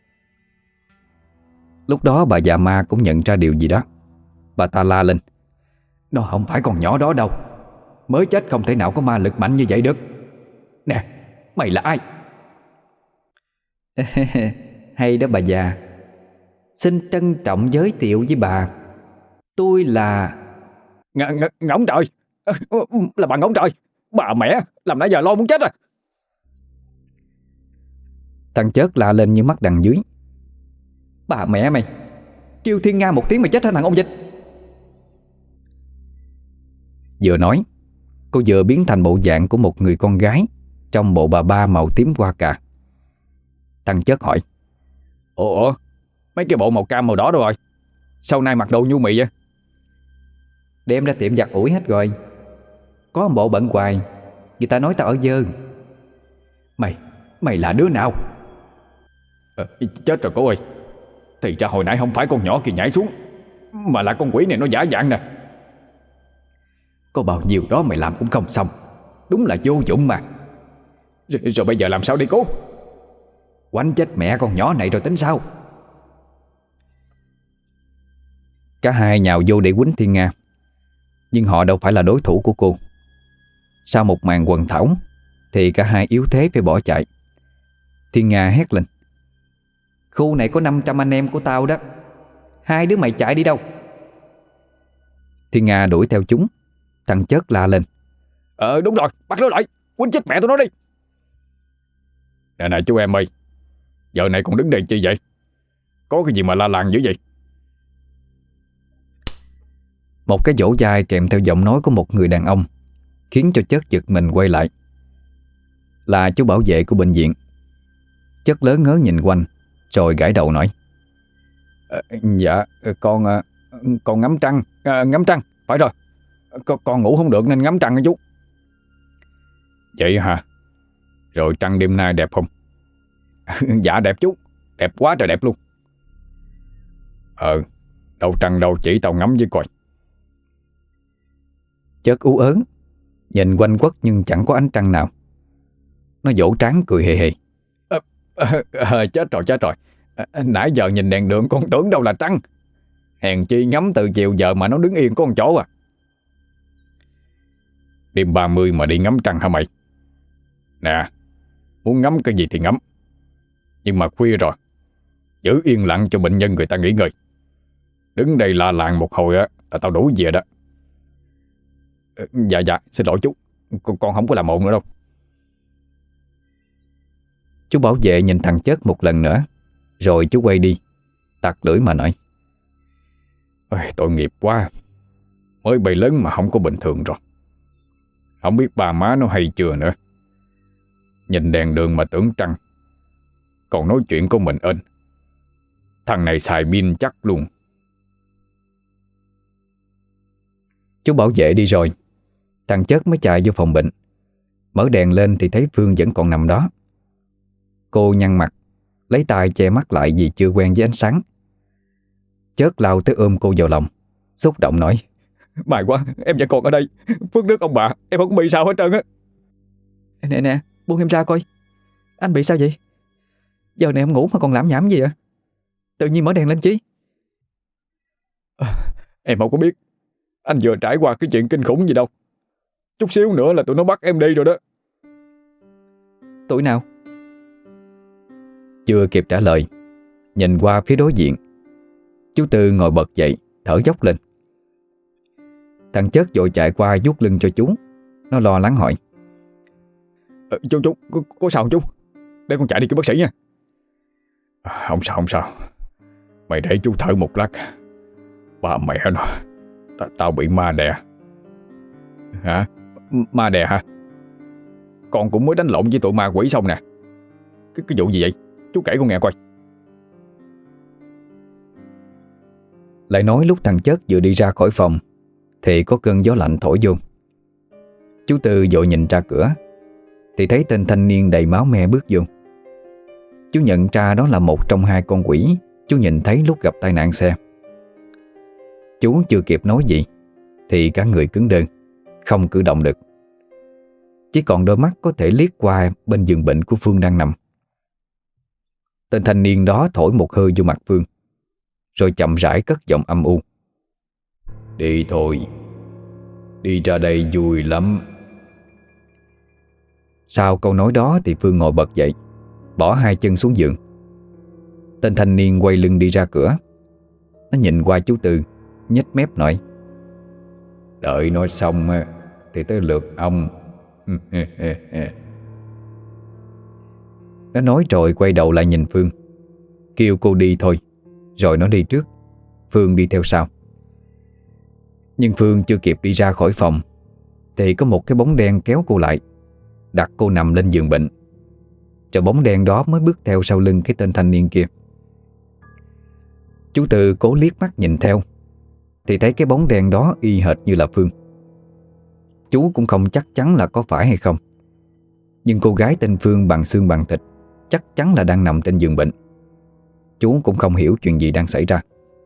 Lúc đó bà già ma cũng nhận ra điều gì đó. Bà ta la lên. Nó không phải con nhỏ đó đâu. Mới chết không thể nào có ma lực mạnh như vậy được. Nè, mày là ai? Hay đó bà già. Xin trân trọng giới thiệu với bà. Tôi là... Ngỗng trời. Là bà ngỗng trời. Bà mẹ, làm nãy giờ lo muốn chết à. Thằng chớt la lên như mắt đằng dưới. Bà mẹ mày, kêu Thiên Nga một tiếng mày chết hả thằng ông dịch? Vừa nói, cô vừa biến thành bộ dạng của một người con gái trong bộ bà ba màu tím hoa cà. Thằng chớt hỏi. Ủa, mấy cái bộ màu cam màu đỏ đâu rồi? Sau này mặc đồ nhu mị vậy? Đem ra tiệm giặt ủi hết rồi. Có một bộ bận hoài, người ta nói tao ở dơ. Mày là đứa nào? Chết rồi cô ơi. Thì ra hồi nãy không phải con nhỏ kia nhảy xuống, mà là con quỷ này nó giả dạng nè. Có bao nhiêu đó mày làm cũng không xong. Đúng là vô dụng mà. Rồi bây giờ làm sao đi cô? Quánh chết mẹ con nhỏ này rồi tính sao? Cả hai nhào vô để quýnh Thiên Nga, nhưng họ đâu phải là đối thủ của cô. Sau một màn quần thảo thì cả hai yếu thế phải bỏ chạy. Thiên Nga hét lên. Khu này có 500 anh em của tao đó. Hai đứa mày chạy đi đâu? Thiên Nga đuổi theo chúng. Thằng chớt la lên. Đúng rồi, bắt nó lại, quýnh chết mẹ tụi nó đi. Nè chú em ơi, giờ này còn đứng đây chi vậy? Có cái gì mà la làng dữ vậy? Một cái vỗ vai kèm theo giọng nói của một người đàn ông khiến cho chớt giật mình quay lại. Là chú bảo vệ của bệnh viện. Chớt lớn ngớ nhìn quanh rồi gãi đầu nói. Dạ, con ngắm trăng. Ngắm trăng, phải rồi. Con ngủ không được nên ngắm trăng đó chú. Vậy hả? Rồi trăng đêm nay đẹp không? Dạ đẹp chú, đẹp quá trời đẹp luôn. Đâu trăng đâu, chỉ tao ngắm với coi. Chớt ú ớn nhìn quanh quất nhưng chẳng có ánh trăng nào. Nó vỗ trán cười hề hề. Chết rồi. Nãy giờ nhìn đèn đường con tưởng đâu là trăng. Hèn chi ngắm từ chiều giờ mà nó đứng yên có một chỗ à. Đêm 30 mà đi ngắm trăng hả mày? Nè, muốn ngắm cái gì thì ngắm, nhưng mà khuya rồi, giữ yên lặng cho bệnh nhân người ta nghỉ ngơi. Đứng đây la làng một hồi á là tao đủ về đó. Dạ xin lỗi chú, con không có làm ồn nữa đâu. Chú bảo vệ nhìn thằng chớt một lần nữa, rồi chú quay đi, tặc lưỡi mà nói. Tội nghiệp quá. Mới bay lớn mà không có bình thường rồi. Không biết bà má nó hay chưa nữa. Nhìn đèn đường mà tưởng trăng, còn nói chuyện của mình ên. Thằng này xài pin chắc luôn. Chú bảo vệ đi rồi, thằng chớt mới chạy vô phòng bệnh. Mở đèn lên thì thấy Phương vẫn còn nằm đó. Cô nhăn mặt, lấy tay che mắt lại vì chưa quen với ánh sáng. Chớt lao tới ôm cô vào lòng, xúc động nói. May quá, em vẫn còn ở đây. Phước đức ông bà, em không bị sao hết trơn á. Nè, buông em ra coi. Anh bị sao vậy? Giờ này em ngủ mà còn làm nhảm gì ạ? Tự nhiên mở đèn lên chí. Em không có biết. Anh vừa trải qua cái chuyện kinh khủng gì đâu. Chút xíu nữa là tụi nó bắt em đi rồi đó. Tụi nào? Chưa kịp trả lời, nhìn qua phía đối diện, chú Tư ngồi bật dậy, thở dốc lên. Thằng Chớt vội chạy qua vuốt lưng cho chú. Nó lo lắng hỏi: Chú có sao không chú? Để con chạy đi kêu bác sĩ nha. Không sao không sao. Mày để chú thở một lát. Ba mẹ nó, tao bị ma đè. Hả? Ma đè hả? Con cũng mới đánh lộn với tụi ma quỷ xong nè. Cái vụ gì vậy? Chú kể con nghe coi. Lại nói lúc thằng Chớt vừa đi ra khỏi phòng thì có cơn gió lạnh thổi vô. Chú Tư vội nhìn ra cửa thì thấy tên thanh niên đầy máu me bước vô. Chú nhận ra đó là một trong hai con quỷ chú nhìn thấy lúc gặp tai nạn xe. Chú chưa kịp nói gì thì cả người cứng đơ, không cử động được. Chỉ còn đôi mắt có thể liếc qua bên giường bệnh của Phương đang nằm. Tên thanh niên đó thổi một hơi vô mặt Phương, rồi chậm rãi cất giọng âm u: Đi thôi, đi ra đây vui lắm. Sau câu nói đó thì Phương ngồi bật dậy, bỏ hai chân xuống giường. Tên thanh niên quay lưng đi ra cửa. Nó nhìn qua chú Tư, nhếch mép nói: Đợi nói xong thì tới lượt ông. Nó nói rồi quay đầu lại nhìn Phương, kêu cô đi thôi. Rồi nó đi trước, Phương đi theo sau. Nhưng Phương chưa kịp đi ra khỏi phòng thì có một cái bóng đen kéo cô lại, đặt cô nằm lên giường bệnh. Rồi bóng đen đó mới bước theo sau lưng cái tên thanh niên kia. Chú Tư cố liếc mắt nhìn theo thì thấy cái bóng đen đó y hệt như là Phương. Chú cũng không chắc chắn là có phải hay không, nhưng cô gái tên Phương bằng xương bằng thịt chắc chắn là đang nằm trên giường bệnh. Chú cũng không hiểu chuyện gì đang xảy ra.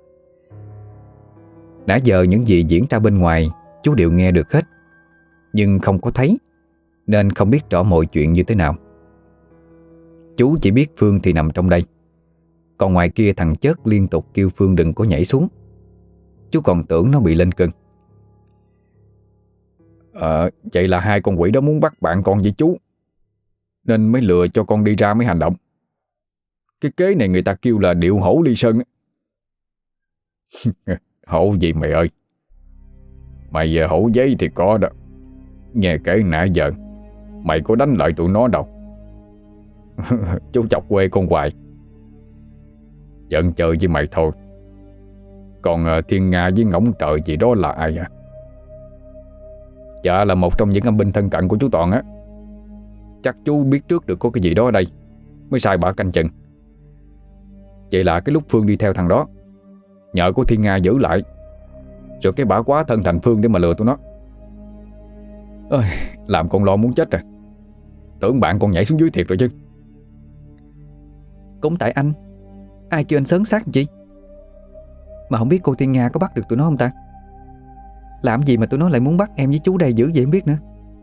Nãy giờ những gì diễn ra bên ngoài chú đều nghe được hết, nhưng không có thấy, nên không biết rõ mọi chuyện như thế nào. Chú chỉ biết Phương thì nằm trong đây, còn ngoài kia thằng Chớt liên tục kêu Phương đừng có nhảy xuống. Chú còn tưởng nó bị lên cơn. Vậy là hai con quỷ đó muốn bắt bạn con với chú, nên mới lừa cho con đi ra mới hành động. Cái kế này người ta kêu là điệu hổ ly sơn. Hổ gì mày ơi? Mày về hổ giấy thì có đó. Nghe kể nãy giờ mày có đánh lại tụi nó đâu. Chú chọc quê con hoài. Giận chơi với mày thôi. Còn Thiên Nga với Ngỗng Trời gì đó là ai à? Dạ là một trong những âm binh thân cận của chú Toàn á. Chắc chú biết trước được có cái gì đó ở đây mới sai bả canh chừng. Vậy là cái lúc Phương đi theo thằng đó, nhờ của Thiên Nga giữ lại, rồi cái bả quá thân thành Phương để mà lừa tụi nó. Ôi, làm con lo muốn chết rồi. Tưởng bạn con nhảy xuống dưới thiệt rồi chứ. Cũng tại anh. Ai kêu anh sớm xác chi? Mà không biết cô Thiên Nga có bắt được tụi nó không ta? Làm gì mà tụi nó lại muốn bắt em với chú đây dữ vậy không biết nữa.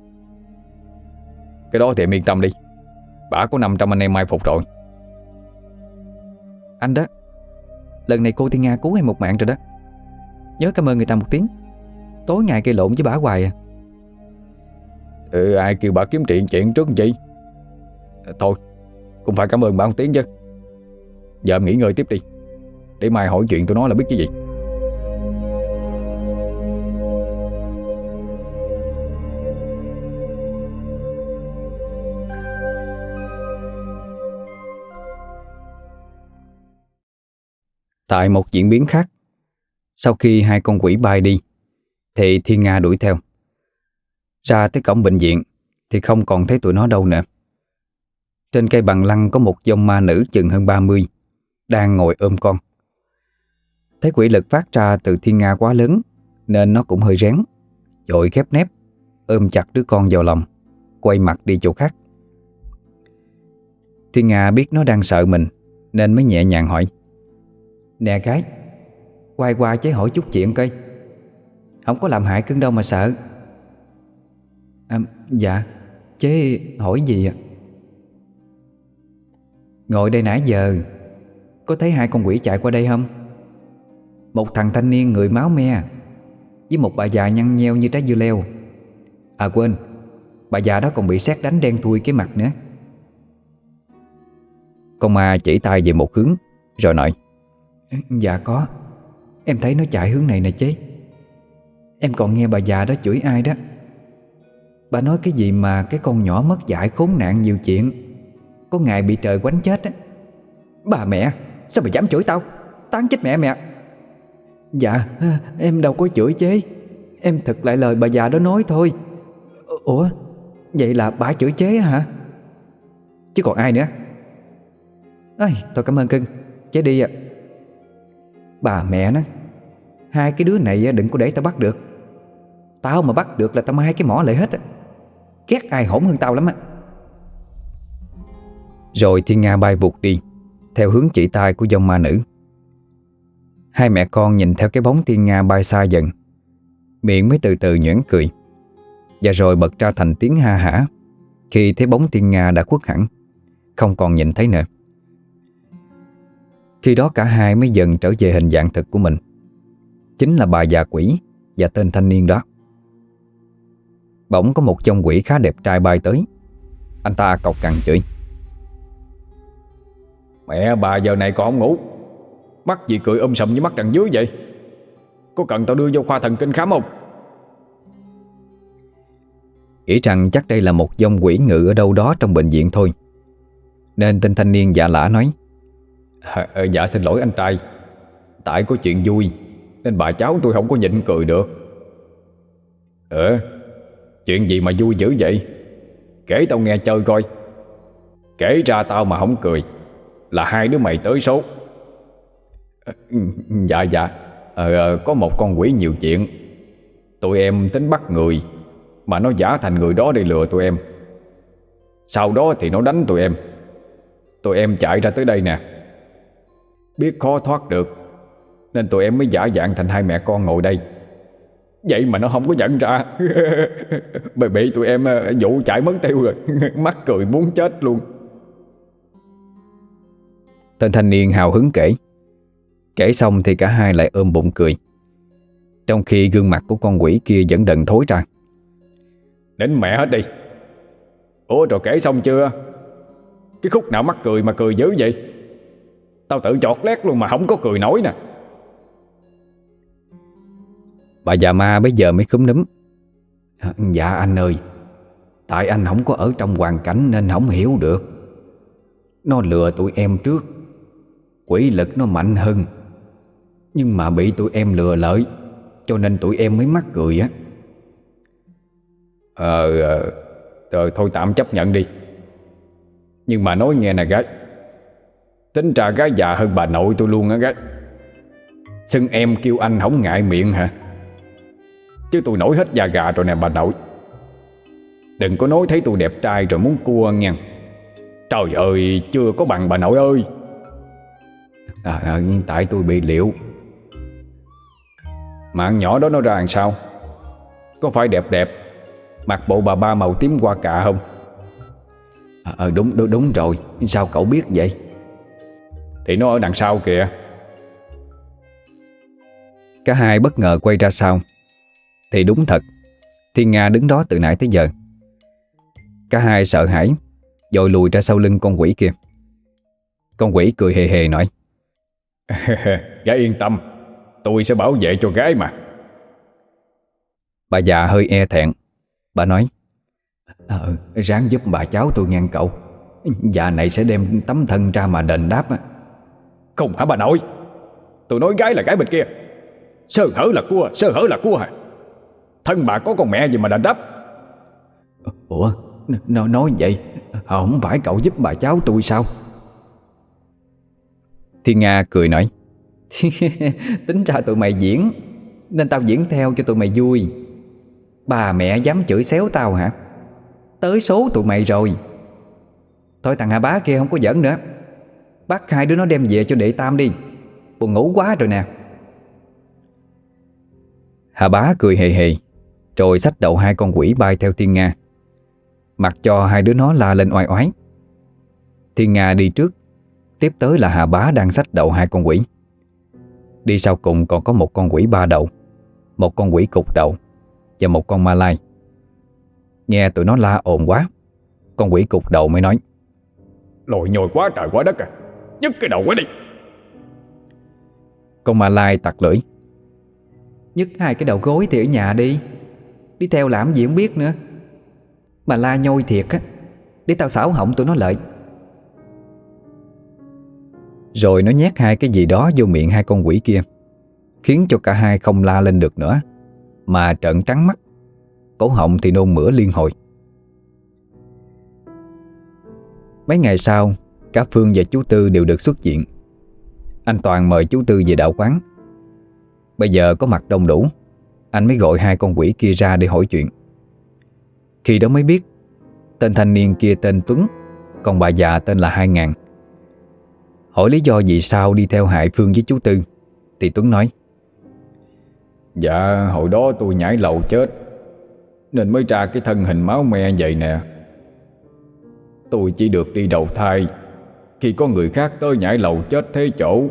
Cái đó thì em yên tâm đi, bả có 500 anh em mai phục rồi. Anh đó, lần này cô Thiên Nga cứu em một mạng rồi đó. Nhớ cảm ơn người ta một tiếng. Tối ngày gây lộn với bả hoài à. Ai kêu bả kiếm chuyện trước làm chi? Thôi, cũng phải cảm ơn bả một tiếng chứ. Giờ em nghỉ ngơi tiếp đi, để mai hỏi chuyện tụi nó là biết cái gì. Tại một diễn biến khác, sau khi hai con quỷ bay đi thì Thiên Nga đuổi theo. Ra tới cổng bệnh viện thì không còn thấy tụi nó đâu nữa. Trên cây bằng lăng có một dông ma nữ chừng hơn 30 đang ngồi ôm con. Thấy quỷ lực phát ra từ Thiên Nga quá lớn nên nó cũng hơi rén, vội khép nép ôm chặt đứa con vào lòng, quay mặt đi chỗ khác. Thiên Nga biết nó đang sợ mình nên mới nhẹ nhàng hỏi: Nè gái, quay qua chế hỏi chút chuyện coi. Không có làm hại cưng đâu mà sợ. Dạ, chế hỏi gì ạ? Ngồi đây nãy giờ có thấy hai con quỷ chạy qua đây không? Một thằng thanh niên người máu me với một bà già nhăn nheo như trái dưa leo. À quên, bà già đó còn bị sét đánh đen thui cái mặt nữa. Con ma chỉ tay về một hướng rồi nói: Dạ có. Em thấy nó chạy hướng này nè chế. Em còn nghe bà già đó chửi ai đó. Bà nói cái gì mà cái con nhỏ mất dạy khốn nạn nhiều chuyện, có ngày bị trời quánh chết á. Bà mẹ, sao bà dám chửi tao? Tán chết mẹ mẹ. Dạ, em đâu có chửi chế. Em thực lại lời bà già đó nói thôi. Ủa, vậy là bà chửi chế hả? Chứ còn ai nữa? Ây, thôi cảm ơn cưng, chế đi ạ. Bà mẹ nó, hai cái đứa này đừng có để tao bắt được. Tao mà bắt được là tao mai cái mỏ lại hết á. Ghét ai hỗn hơn tao lắm á. Rồi Thiên Nga bay vụt đi theo hướng chỉ tay của dông ma nữ. Hai mẹ con nhìn theo cái bóng Thiên Nga bay xa dần, miệng mới từ từ nhoẻn cười, và rồi bật ra thành tiếng ha hả khi thấy bóng Thiên Nga đã khuất hẳn, không còn nhìn thấy nữa. Khi đó cả hai mới dần trở về hình dạng thực của mình, chính là bà già quỷ và tên thanh niên đó. Bỗng có một dông quỷ khá đẹp trai bay tới. Anh ta cộc cằn chửi: Mẹ bà giờ này còn không ngủ, mắt gì cười sầm với mắt đằng dưới vậy? Có cần tao đưa vô khoa thần kinh khám không? Nghĩ rằng chắc đây là một dông quỷ ngự ở đâu đó trong bệnh viện thôi, nên tên thanh niên dạ lả nói: Dạ xin lỗi anh trai, tại có chuyện vui nên bà cháu tôi không có nhịn cười được. Chuyện gì mà vui dữ vậy? Kể tao nghe chơi coi. Kể ra tao mà không cười là hai đứa mày tới số. Dạ có một con quỷ nhiều chuyện. Tụi em tính bắt người, mà nó giả thành người đó để lừa tụi em. Sau đó thì nó đánh tụi em. Tụi em chạy ra tới đây nè. Biết khó thoát được nên tụi em mới giả dạng thành hai mẹ con ngồi đây. Vậy mà nó không có nhận ra. Bị tụi em dụ chạy mất tiêu rồi. Mắc cười muốn chết luôn. Tên thanh niên hào hứng kể. Kể xong thì cả hai lại ôm bụng cười, trong khi gương mặt của con quỷ kia vẫn đần thối ra. Đến mẹ hết đi. Ủa rồi kể xong chưa? Cái khúc nào mắc cười mà cười dữ vậy? Tao tự chọt lét luôn mà không có cười nổi nè. Bà già ma bây giờ mới khúm núm: Dạ anh ơi, tại anh không có ở trong hoàn cảnh nên không hiểu được. Nó lừa tụi em trước, quỷ lực nó mạnh hơn, nhưng mà bị tụi em lừa lợi, cho nên tụi em mới mắc cười á. Thôi tạm chấp nhận đi. Nhưng mà nói nghe nè gái, tính ra gái già hơn bà nội tôi luôn á gái. Xưng em kêu anh không ngại miệng hả? Chứ tôi nổi hết da gà rồi nè bà nội. Đừng có nói thấy tôi đẹp trai rồi muốn cua nha. Trời ơi, chưa có bằng bà nội ơi. Tại tôi bị liệu. Mạng nhỏ đó nó ra làm sao? Có phải đẹp đẹp mặc bộ bà ba màu tím hoa cạ không? Đúng rồi. Sao cậu biết vậy? Thì nó ở đằng sau kìa. Cả hai bất ngờ quay ra sau thì đúng thật, Thiên Nga đứng đó từ nãy tới giờ. Cả hai sợ hãi vội lùi ra sau lưng con quỷ kia. Con quỷ cười hề hề nói: Gái yên tâm, tôi sẽ bảo vệ cho gái mà. Bà già hơi e thẹn. Bà nói: Ráng giúp bà cháu tôi ngăn cậu. Dạ này sẽ đem tấm thân ra mà đền đáp á. Không hả bà nội? Tôi nói gái là gái bên kia. Sơ hở là cua hả? Thân bà có con mẹ gì mà đền đáp? Ủa, nó nói vậy không phải cậu giúp bà cháu tôi sao? Thiên Nga cười nói: Tính ra tụi mày diễn nên tao diễn theo cho tụi mày vui. Bà mẹ dám chửi xéo tao hả? Tới số tụi mày rồi. Thôi thằng Hà Bá kia không có giỡn nữa, bắt hai đứa nó đem về cho đệ Tam đi, buồn ngủ quá rồi nè. Hà Bá cười hề hề rồi xách đầu hai con quỷ bay theo Thiên Nga, mặc cho hai đứa nó la lên oai oái. Thiên Nga đi trước, tiếp tới là Hà Bá đang xách đầu hai con quỷ. Đi sau cùng còn có một con quỷ ba đầu, một con quỷ cục đầu và một con ma lai. Nghe tụi nó la ồn quá, con quỷ cục đầu mới nói: Lồi nhồi quá trời quá đất à. Nhức cái đầu quá đi. Con ma lai tặc lưỡi. Nhức hai cái đầu gối thì ở nhà đi. Đi theo làm gì không biết nữa. Mà la nhôi thiệt á, để tao xảo họng tụi nó lợi. Rồi nó nhét hai cái gì đó vô miệng hai con quỷ kia, khiến cho cả hai không la lên được nữa, mà trợn trắng mắt, cổ họng thì nôn mửa liên hồi. Mấy ngày sau, cả Phương và chú Tư đều được xuất viện. Anh Toàn mời chú Tư về đạo quán. Bây giờ có mặt đông đủ, anh mới gọi hai con quỷ kia ra để hỏi chuyện. Khi đó mới biết tên thanh niên kia tên Tuấn, còn bà già tên là 2000. Hỏi lý do vì sao đi theo hại Phương với chú Tư, thì Tuấn nói: Dạ hồi đó tôi nhảy lầu chết, nên mới ra cái thân hình máu me vậy nè. Tôi chỉ được đi đầu thai khi có người khác tới nhảy lầu chết thế chỗ.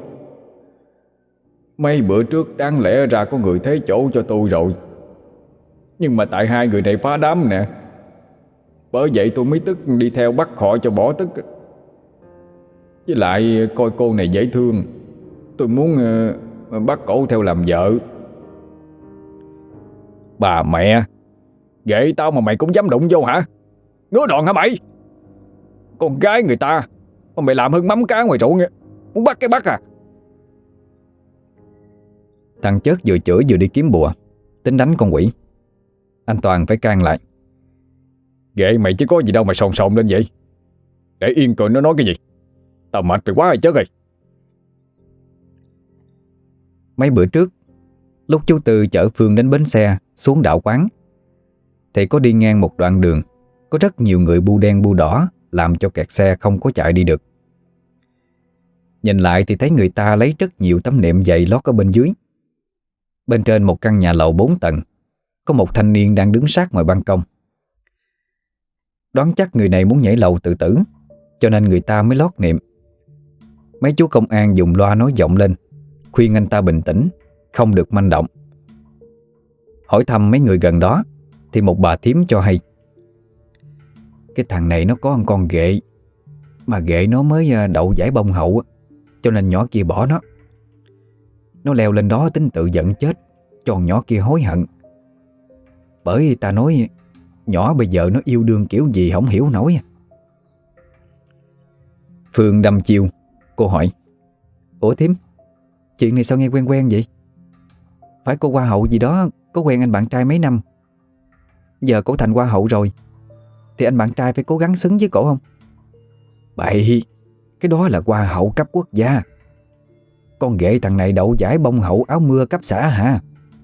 Mấy bữa trước đáng lẽ ra có người thế chỗ cho tôi rồi, nhưng mà tại hai người này phá đám nè, bởi vậy tôi mới tức đi theo bắt họ cho bỏ tức. Với lại coi cô này dễ thương, tôi muốn bắt cổ theo làm vợ. Bà mẹ, ghệ tao mà mày cũng dám đụng vô hả? Ngứa đòn hả mày? Con gái người ta mà mày làm hơn mắm cá ngoài ruộng, muốn bắt cái bắt à? Thằng Chớt vừa chửi vừa đi kiếm bùa, tính đánh con quỷ. Anh Toàn phải can lại: Ghệ mày chứ có gì đâu mà sồn sồn lên vậy. Để yên coi nó nói cái gì. Tao mệt rồi quá rồi Chớt ơi. Mấy bữa trước, lúc chú Tư chở Phương đến bến xe xuống đạo quán, thì có đi ngang một đoạn đường có rất nhiều người bu đen bu đỏ, làm cho kẹt xe không có chạy đi được. Nhìn lại thì thấy người ta lấy rất nhiều tấm nệm dày lót ở bên dưới. Bên trên một căn nhà lầu 4 tầng, có một thanh niên đang đứng sát ngoài ban công. Đoán chắc người này muốn nhảy lầu tự tử, cho nên người ta mới lót nệm. Mấy chú công an dùng loa nói vọng lên, khuyên anh ta bình tĩnh, không được manh động. Hỏi thăm mấy người gần đó thì một bà thím cho hay: Cái thằng này nó có một con ghệ, mà ghệ nó mới đậu giải bông hậu, cho nên nhỏ kia bỏ nó. Nó leo lên đó tính tự giận chết, cho con nhỏ kia hối hận. Bởi ta nói nhỏ bây giờ nó yêu đương kiểu gì không hiểu nổi. Phương đâm chiêu. Cô hỏi: Ủa thím, chuyện này sao nghe quen quen vậy? Phải cô hoa hậu gì đó có quen anh bạn trai mấy năm, giờ cổ thành hoa hậu rồi, thì anh bạn trai phải cố gắng xứng với cổ không? Bậy, cái đó là hoa hậu cấp quốc gia. Con ghệ thằng này đậu giải bông hậu áo mưa cấp xã hả?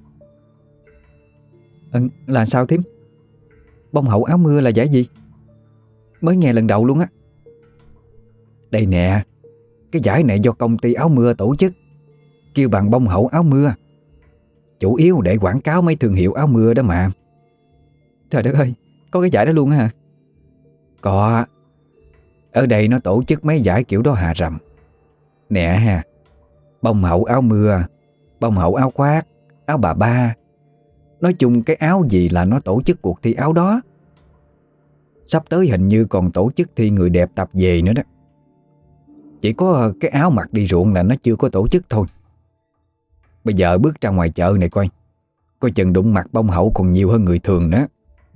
Là sao thím? Bông hậu áo mưa là giải gì? Mới nghe lần đầu luôn á. Đây nè, cái giải này do công ty áo mưa tổ chức, kêu bằng bông hậu áo mưa, chủ yếu để quảng cáo mấy thương hiệu áo mưa đó mà. Trời đất ơi, có cái giải đó luôn á hả? Có. Ở đây nó tổ chức mấy giải kiểu đó hà rầm. Nè ha, bông hậu áo mưa, bông hậu áo khoác, áo bà ba. Nói chung cái áo gì là nó tổ chức cuộc thi áo đó. Sắp tới hình như còn tổ chức thi người đẹp tập về nữa đó. Chỉ có cái áo mặc đi ruộng là nó chưa có tổ chức thôi. Bây giờ bước ra ngoài chợ này coi, coi chừng đụng mặt bông hậu còn nhiều hơn người thường nữa.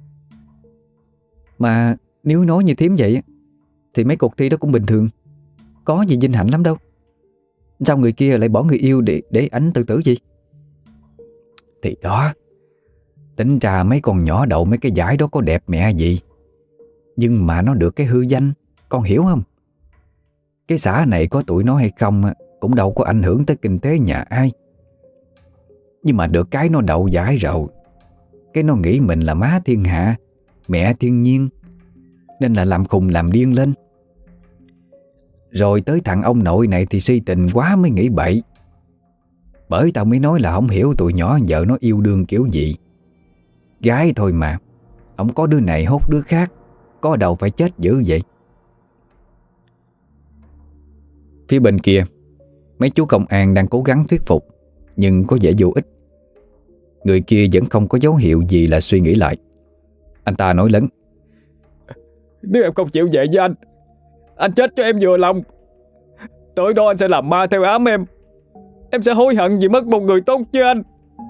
Mà nếu nói như thím vậy thì mấy cuộc thi đó cũng bình thường, có gì vinh hạnh lắm đâu. Sao người kia lại bỏ người yêu để ảnh tự tử gì? Thì đó, tính ra mấy con nhỏ đậu mấy cái giải đó có đẹp mẹ gì, nhưng mà nó được cái hư danh, con hiểu không? Cái xã này có tụi nó hay không cũng đâu có ảnh hưởng tới kinh tế nhà ai. Nhưng mà được cái nó đậu giải rồi, cái nó nghĩ mình là má thiên hạ, mẹ thiên nhiên, nên là làm khùng làm điên lên. Rồi tới thằng ông nội này thì si tình quá mới nghĩ bậy. Bởi tao mới nói là không hiểu tụi nhỏ vợ nó yêu đương kiểu gì. Gái thôi mà, không có đứa này hốt đứa khác, có đầu phải chết dữ vậy. Phía bên kia, mấy chú công an đang cố gắng thuyết phục, nhưng có vẻ vô ích. Người kia vẫn không có dấu hiệu gì là suy nghĩ lại. Anh ta nói lớn: Nếu em không chịu về với Anh chết cho em vừa lòng. Tới đó anh sẽ làm ma theo ám em. Em sẽ hối hận vì mất một người tốt như anh.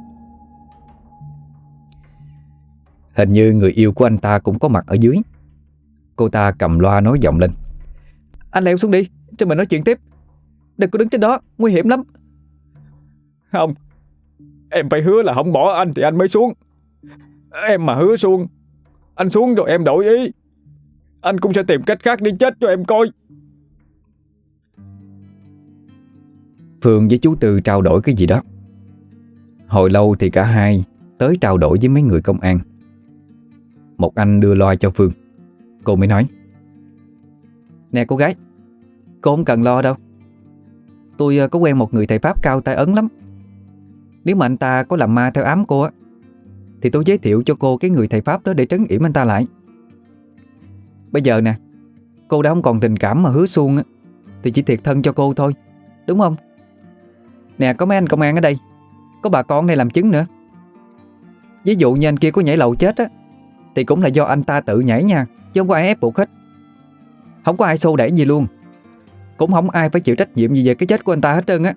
Hình như người yêu của anh ta cũng có mặt ở dưới. Cô ta cầm loa nói vọng lên: "Anh leo xuống đi, cho mình nói chuyện tiếp. Đừng có đứng trên đó, nguy hiểm lắm." Không, em phải hứa là không bỏ anh thì anh mới xuống. Em mà hứa xuống, anh xuống rồi em đổi ý, anh cũng sẽ tìm cách khác đi chết cho em coi. Phương với chú Tư trao đổi cái gì đó. Hồi lâu thì cả hai tới trao đổi với mấy người công an. Một anh đưa loa cho Phương. Cô mới nói: "Nè cô gái, cô không cần lo đâu. Tôi có quen một người thầy Pháp cao tay ấn lắm. Nếu mà anh ta có làm ma theo ám cô á, thì tôi giới thiệu cho cô cái người thầy Pháp đó để trấn yểm anh ta lại. Bây giờ nè, cô đã không còn tình cảm mà hứa suông á, thì chỉ thiệt thân cho cô thôi, đúng không? Nè, có mấy anh công an ở đây, có bà con đây làm chứng nữa. Ví dụ như anh kia có nhảy lầu chết á, thì cũng là do anh ta tự nhảy nha, chứ không có ai ép buộc hết. Không có ai xô đẩy gì luôn. Cũng không ai phải chịu trách nhiệm gì về cái chết của anh ta hết trơn á."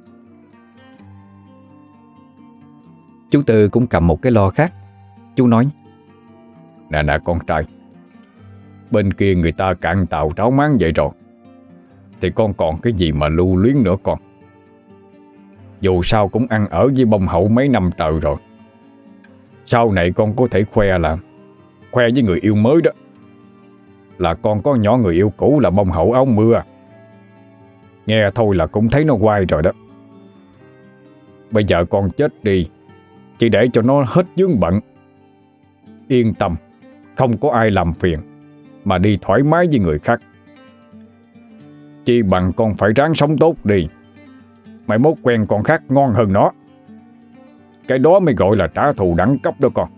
Chú Tư cũng cầm một cái lo khác. Chú nói: Nè con trai, bên kia người ta cạn tàu tráo máng vậy rồi, thì con còn cái gì mà lưu luyến nữa con. Dù sao cũng ăn ở với bông hậu mấy năm trời rồi. Sau này con có thể khoe với người yêu mới đó là con có nhỏ người yêu cũ là bông hậu áo mưa. Nghe thôi là cũng thấy nó quay rồi đó. Bây giờ con chết đi, chỉ để cho nó hết vướng bận, yên tâm, không có ai làm phiền, mà đi thoải mái với người khác. Chi bằng con phải ráng sống tốt đi, mai mốt quen con khác ngon hơn nó. Cái đó mới gọi là trả thù đẳng cấp đó con.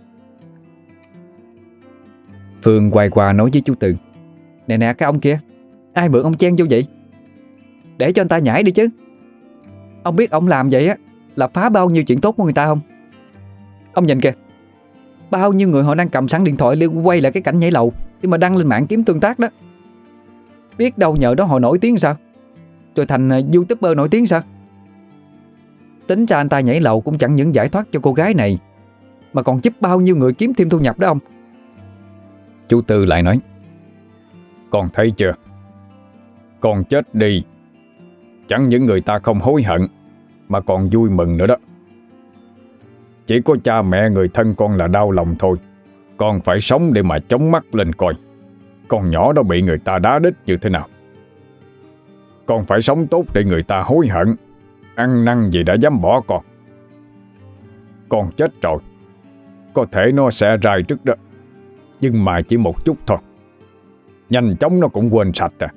Phương quay qua nói với chú Tư: "Nè nè cái ông kia, ai mượn ông chen vô vậy? Để cho anh ta nhảy đi chứ. Ông biết ông làm vậy á là phá bao nhiêu chuyện tốt của người ta không? Ông nhìn kìa, bao nhiêu người họ đang cầm sẵn điện thoại liên quay lại cái cảnh nhảy lầu để mà đăng lên mạng kiếm tương tác đó. Biết đâu nhờ đó họ nổi tiếng sao, rồi thành YouTuber nổi tiếng sao? Tính ra anh ta nhảy lầu cũng chẳng những giải thoát cho cô gái này, mà còn giúp bao nhiêu người kiếm thêm thu nhập đó ông." Chú Tư lại nói: Con thấy chưa, con chết đi, chẳng những người ta không hối hận, mà còn vui mừng nữa đó. Chỉ có cha mẹ người thân con là đau lòng thôi. Con phải sống để mà chống mắt lên coi con nhỏ đó bị người ta đá đít như thế nào. Con phải sống tốt để người ta hối hận, ăn năn vì đã dám bỏ con. Con chết rồi, có thể nó sẽ rai trước đó, nhưng mà chỉ một chút thôi. Nhanh chóng nó cũng quên sạch à.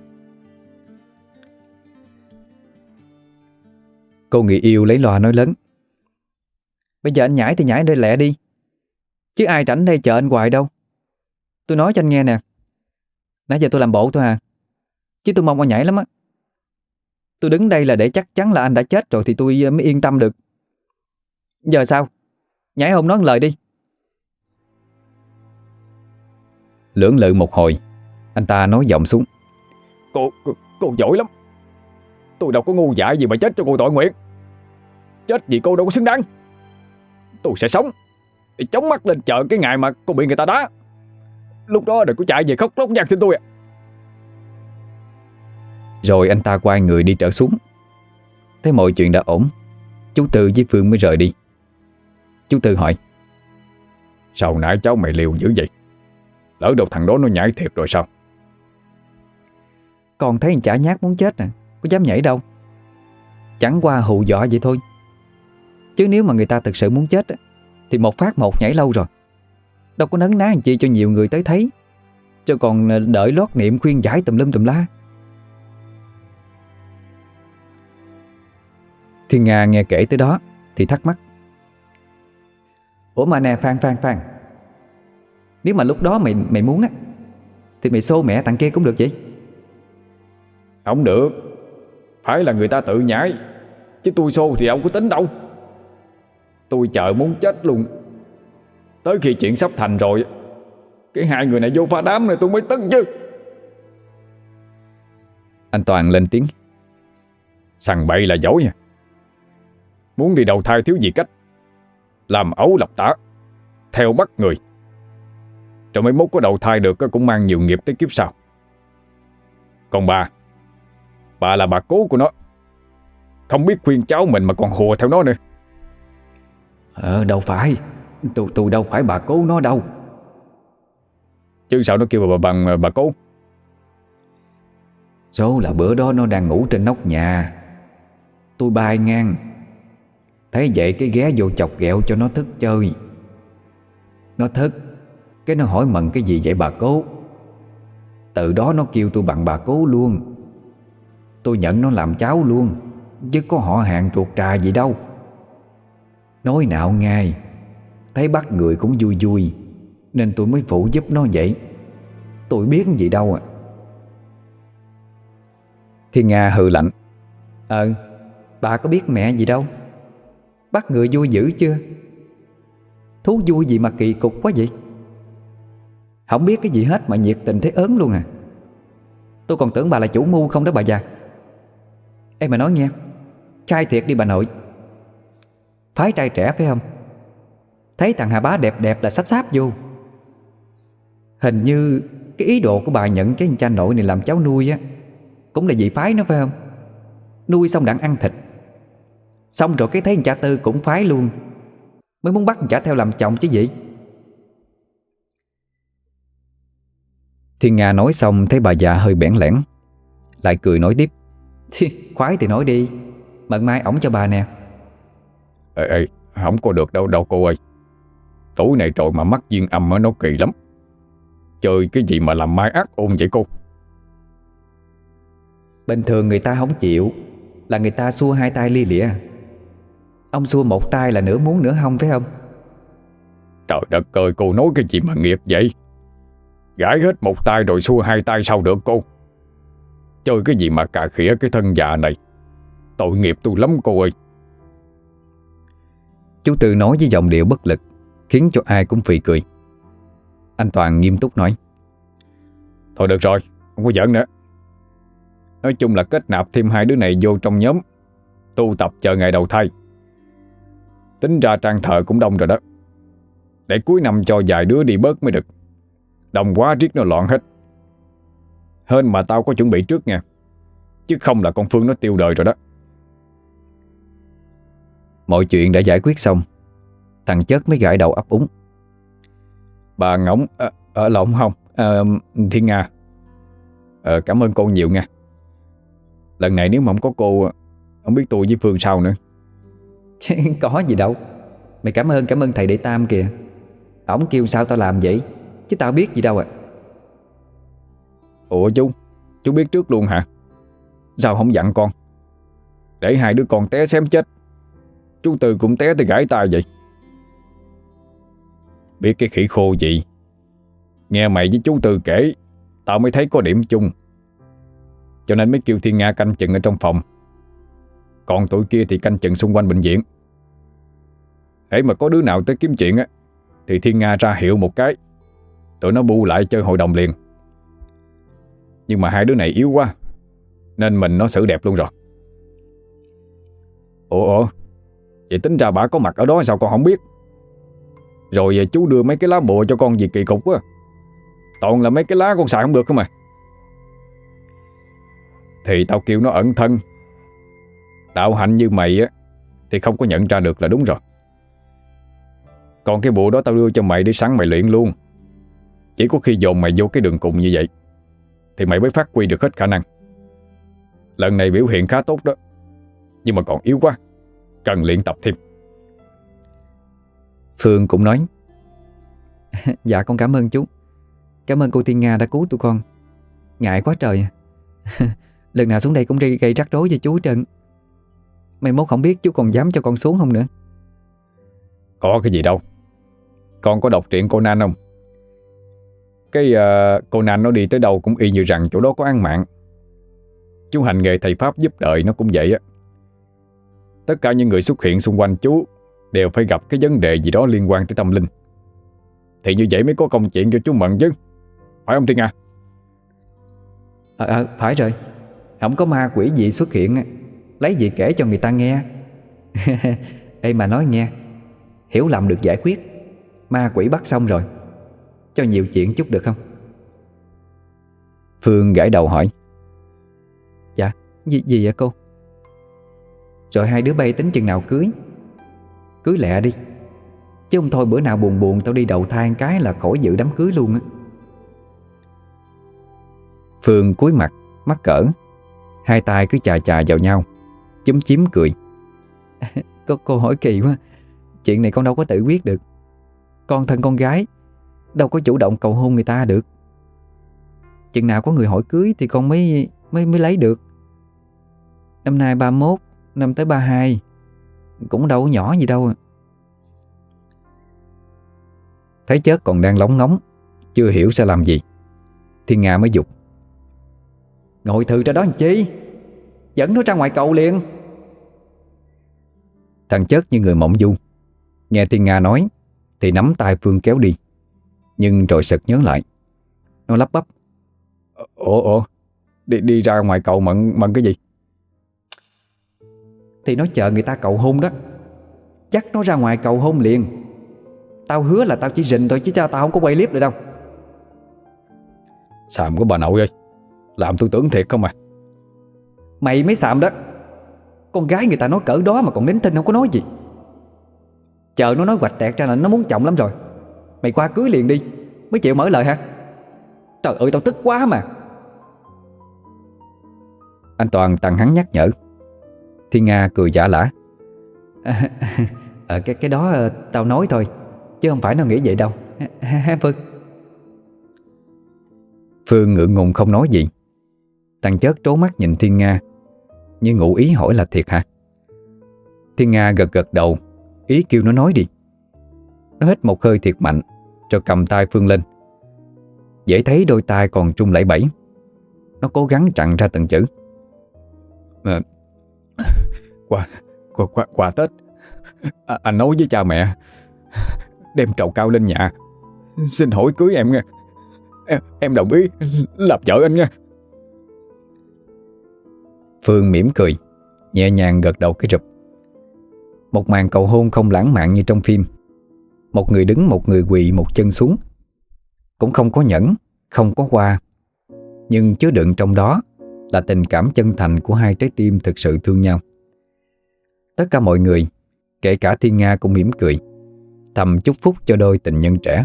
Cô người yêu lấy loa nói lớn: "Bây giờ anh nhảy thì nhảy đây lẹ đi, chứ ai rảnh đây chờ anh hoài đâu. Tôi nói cho anh nghe nè, nãy giờ tôi làm bộ thôi à, chứ tôi mong anh nhảy lắm á. Tôi đứng đây là để chắc chắn là anh đã chết rồi thì tôi mới yên tâm được. Giờ sao? Nhảy không nói một lời đi." Lưỡng lự một hồi, anh ta nói giọng xuống: Cô giỏi lắm. Tôi đâu có ngu dại gì mà chết cho cô tội nguyện. Chết vì cô đâu có xứng đáng. Tôi sẽ sống để chống mắt lên chờ cái ngày mà cô bị người ta đá. Lúc đó đừng có chạy về khóc lóc van xin tôi à. Rồi anh ta quay người đi trở xuống. Thấy mọi chuyện đã ổn, chú Tư với Phương mới rời đi. Chú Tư hỏi: Sao nãy cháu mày liều dữ vậy? Lỡ đâu thằng đó nó nhảy thiệt rồi sao? "Con thấy anh chả nhát muốn chết nè, có dám nhảy đâu. Chẳng qua hù dọa vậy thôi. Chứ nếu mà người ta thực sự muốn chết thì một phát một nhảy lâu rồi. Đâu có nấn ná làm chi cho nhiều người tới thấy, cho còn đợi lót niệm khuyên giải tùm lum tùm la." Thiên Nga nghe kể tới đó thì thắc mắc: "Ủa mà nè Phan, nếu mà lúc đó mày muốn á, thì mày xô mẹ thằng kia cũng được vậy?" Không được. Phải là người ta tự nhảy, chứ tôi xô thì đâu có tính đâu. Tôi chờ muốn chết luôn. Tới khi chuyện sắp thành rồi, cái hai người này vô pha đám này tôi mới tức chứ. Anh Toàn lên tiếng. Sằng bậy là giỏi nha. Muốn đi đầu thai thiếu gì cách, làm ấu lập tả, theo bắt người, rồi mấy mốt có đầu thai được cũng mang nhiều nghiệp tới kiếp sau. Còn bà là bà cố của nó, không biết khuyên cháu mình mà còn hùa theo nó nữa. Đâu phải. Tôi đâu phải bà cố nó đâu. Chứ sao nó kêu bà bằng bà cố? Số là bữa đó nó đang ngủ trên nóc nhà, tôi bay ngang, thấy vậy cái ghé vô chọc ghẹo cho nó thức chơi. Nó thức, cái nó hỏi Mận cái gì vậy bà cố. Từ đó nó kêu tôi bằng bà cố luôn. Tôi nhận nó làm cháu luôn, chứ có họ hàng ruột trà gì đâu. Nói nạo ngay, thấy bắt người cũng vui vui, nên tôi mới phụ giúp nó vậy. Tôi biết gì đâu à. Thiên Nga hừ lạnh. Bà có biết mẹ gì đâu. Bắt người vui dữ chưa? Thú vui gì mà kỳ cục quá vậy? Không biết cái gì hết mà nhiệt tình thấy ớn luôn à. Tôi còn tưởng bà là chủ mưu không đó bà già. Ê mà nói nghe, khai thiệt đi bà nội, phái trai trẻ phải không? Thấy thằng Hà Bá đẹp đẹp là xách xáp vô. Hình như cái ý đồ của bà nhận cái anh cha nội này làm cháu nuôi á, cũng là vì phái nó phải không? Nuôi xong đặng ăn thịt, xong rồi cái thấy anh cha Tư cũng phái luôn, mới muốn bắt anh trả theo làm chồng chứ gì. Thiên Nga nói xong thấy bà già hơi bẽn lẽn, lại cười nói tiếp. Khoái thì nói đi, Mận mai ổng cho bà nè. Ê, không có được đâu cô ơi. Tối này trời mà mắc duyên âm nó kỳ lắm. Chơi cái gì mà làm mai ác ôn vậy cô? Bình thường người ta không chịu là người ta xua hai tay lia lịa. Ông xua một tay là nửa muốn nửa không phải không? Trời đất ơi, cô nói cái gì mà nghiệt vậy? Gãi hết một tay rồi xua hai tay sao được cô? Chơi cái gì mà cà khịa cái thân già này. Tội nghiệp tôi lắm cô ơi. Chú Tư nói với giọng điệu bất lực, khiến cho ai cũng phì cười. Anh Toàn nghiêm túc nói. Thôi được rồi, không có giỡn nữa. Nói chung là kết nạp thêm hai đứa này vô trong nhóm, tu tập chờ ngày đầu thai. Tính ra trang thờ cũng đông rồi đó. Để cuối năm cho vài đứa đi bớt mới được. Đông quá riết nó loạn hết. Hên mà tao có chuẩn bị trước nha, chứ không là con Phương nó tiêu đời rồi đó. Mọi chuyện đã giải quyết xong, thằng Chớt mới gãi đầu ấp úng. Bà Ngỗng, lộn không, Thiên Nga, cảm ơn cô nhiều nha. Lần này nếu mà không có cô, không biết tôi với Phương sao nữa. Có gì đâu. Mày cảm ơn thầy Đệ Tam kìa. Ổng kêu sao tao làm vậy, chứ tao biết gì đâu à. Ủa chú biết trước luôn hả? Sao không dặn con? Để hai đứa con té xém chết. Chú Tư cũng té tới gãy tay vậy. Biết cái khỉ khô gì. Nghe mày với chú Tư kể, tao mới thấy có điểm chung, cho nên mới kêu Thiên Nga canh chừng ở trong phòng. Còn tụi kia thì canh chừng xung quanh bệnh viện. Hễ mà có đứa nào tới kiếm chuyện á, thì Thiên Nga ra hiệu một cái, tụi nó bu lại chơi hội đồng liền. Nhưng mà hai đứa này yếu quá, nên mình nó xử đẹp luôn rồi. Ủa vậy tính ra bà có mặt ở đó sao con không biết? Rồi chú đưa mấy cái lá bùa cho con gì kỳ cục quá. Toàn là mấy cái lá con xài không được không mà. Thì tao kêu nó ẩn thân. Đạo hạnh như mày á thì không có nhận ra được là đúng rồi. Còn cái bùa đó tao đưa cho mày để sẵn mày luyện luôn. Chỉ có khi dồn mày vô cái đường cùng như vậy thì mày mới phát huy được hết khả năng. Lần này biểu hiện khá tốt đó, nhưng mà còn yếu quá, cần luyện tập thêm. Phương cũng nói. Dạ con cảm ơn chú. Cảm ơn cô Thiên Nga đã cứu tụi con. Ngại quá trời. Lần nào xuống đây cũng gây rắc rối cho chú hết trơn. Mai mốt không biết chú còn dám cho con xuống không nữa. Có cái gì đâu. Con có đọc truyện Conan không? Cái Conan nó đi tới đâu cũng y như rằng chỗ đó có án mạng. Chú hành nghề thầy pháp giúp đời nó cũng vậy á. Tất cả những người xuất hiện xung quanh chú đều phải gặp cái vấn đề gì đó liên quan tới tâm linh. Thì như vậy mới có công chuyện cho chú Mận chứ. Phải không Thiên Nga? Phải rồi. Không có ma quỷ gì xuất hiện, lấy gì kể cho người ta nghe. Ê mà nói nghe, hiểu lầm được giải quyết, ma quỷ bắt xong rồi, cho nhiều chuyện chút được không? Phương gãi đầu hỏi. Dạ, gì vậy cô? Rồi hai đứa bay tính chừng nào cưới? Cưới lẹ đi, chứ không thôi bữa nào buồn buồn tao đi đầu thai cái là khỏi dự đám cưới luôn á. Phương cúi mặt, mắc cỡ, hai tay cứ chà chà vào nhau, chúm chím cười. Cô hỏi kỳ quá. Chuyện này con đâu có tự biết được. Con thân con gái, đâu có chủ động cầu hôn người ta được. Chừng nào có người hỏi cưới thì con mới lấy được. Năm nay 31, năm tới 32, cũng đâu có nhỏ gì đâu. Thấy chớt còn đang lóng ngóng, chưa hiểu sẽ làm gì, Thiên Nga mới dục. Ngồi thừ ra đó làm chi? Dẫn nó ra ngoài cầu liền. Thằng chớt như người mộng du, nghe Thiên Nga nói thì nắm tay Phương kéo đi, nhưng rồi sực nhớ lại. Nó lắp bắp. Ủa đi ra ngoài cầu mận cái gì? Thì nó chờ người ta cầu hôn đó, dắt nó ra ngoài cầu hôn liền. Tao hứa là tao chỉ rình thôi, chứ tao không có quay clip được đâu. Xàm của bà nội ơi, làm tôi tưởng thiệt không à. Mày mới xàm đó. Con gái người ta nói cỡ đó mà còn nín thinh không có nói gì. Chờ nó nói hoạch tẹt ra là nó muốn chồng lắm rồi. Mày qua cưới liền đi, mới chịu mở lời hả? Trời ơi tao tức quá mà. Anh Toàn tằng hắn nhắc nhở. Thiên Nga cười giả lả. Cái đó tao nói thôi, chứ không phải nó nghĩ vậy đâu. Phương. Phương ngượng ngùng không nói gì. Thằng chớt trố mắt nhìn Thiên Nga, như ngụ ý hỏi là thiệt hả. Thiên Nga gật gật đầu, ý kêu nó nói đi. Nó hít một hơi thiệt mạnh, rồi cầm tay Phương lên. Dễ thấy đôi tay còn trung lẩy bẩy. Nó cố gắng trặn ra từng chữ. Quà Tết, anh nói với cha mẹ đem trầu cao lên nhà, xin hỏi cưới em nha. Em đồng ý làm vợ anh nha. Phương mỉm cười, nhẹ nhàng gật đầu cái rụp. Một màn cầu hôn không lãng mạn như trong phim. Một người đứng, một người quỳ một chân xuống. Cũng không có nhẫn, không có hoa, nhưng chứa đựng trong đó là tình cảm chân thành của hai trái tim thực sự thương nhau. Tất cả mọi người, kể cả Thiên Nga cũng mỉm cười, thầm chúc phúc cho đôi tình nhân trẻ.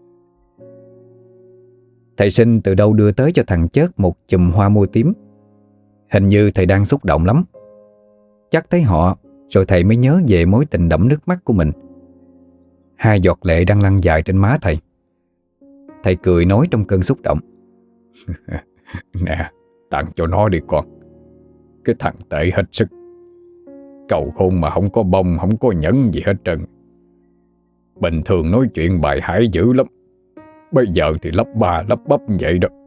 Thầy Sinh từ đâu đưa tới cho thằng chớt một chùm hoa mua tím. Hình như thầy đang xúc động lắm. Chắc thấy họ, rồi thầy mới nhớ về mối tình đẫm nước mắt của mình. Hai giọt lệ đang lăn dài trên má thầy. Thầy cười nói trong cơn xúc động. Nè, tặng cho nó đi con. Cái thằng tệ hết sức. Cầu hôn mà không có bông, không có nhẫn gì hết trơn. Bình thường nói chuyện bài hải dữ lắm, bây giờ thì lắp ba lắp bắp vậy đó.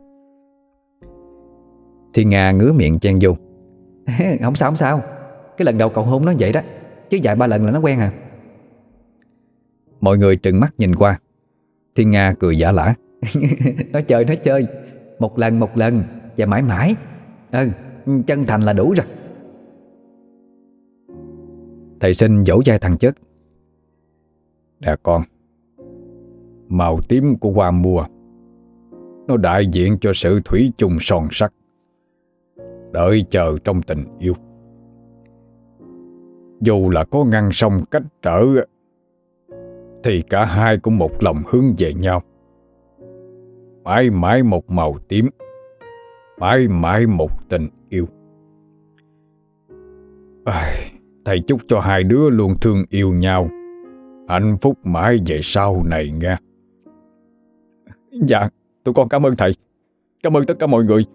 Thiên Nga ngứa miệng chen vô. Không sao không sao, cái lần đầu cầu hôn nó vậy đó, chứ vài ba lần là nó quen à. Mọi người trừng mắt nhìn qua. Thiên Nga cười giả lả. Nó chơi một lần và mãi mãi. Chân thành là đủ rồi. Thầy Sinh vỗ vai thằng chớt. Nè con, màu tím của hoa mua, nó đại diện cho sự thủy chung son sắt, đợi chờ trong tình yêu. Dù là có ngăn sông cách trở, thì cả hai cũng một lòng hướng về nhau. Mãi mãi một màu tím, mãi mãi một tình yêu. Thầy chúc cho hai đứa luôn thương yêu nhau, hạnh phúc mãi về sau này nha. Dạ, tụi con cảm ơn thầy. Cảm ơn tất cả mọi người.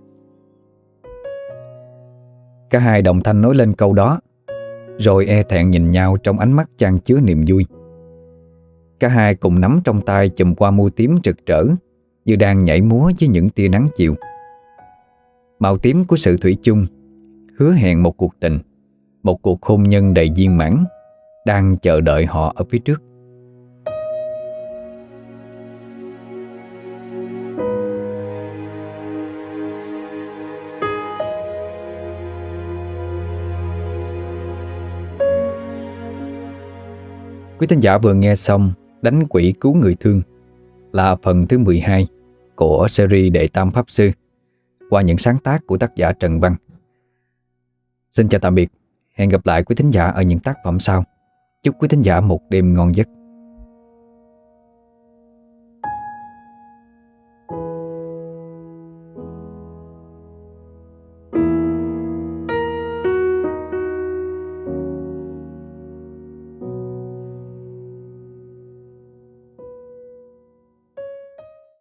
Cả hai đồng thanh nói lên câu đó, rồi e thẹn nhìn nhau trong ánh mắt chan chứa niềm vui. Cả hai cùng nắm trong tay chùm hoa mua tím rực rỡ, như đang nhảy múa với những tia nắng chiều. Màu tím của sự thủy chung, hứa hẹn một cuộc tình, một cuộc hôn nhân đầy viên mãn đang chờ đợi họ ở phía trước. Quý thính giả vừa nghe xong Đánh quỷ cứu người thương, là phần thứ 12 của series Đệ Tam Pháp Sư, qua những sáng tác của tác giả Trần Văn. Xin chào tạm biệt. Hẹn gặp lại quý thính giả ở những tác phẩm sau. Chúc quý thính giả một đêm ngon giấc.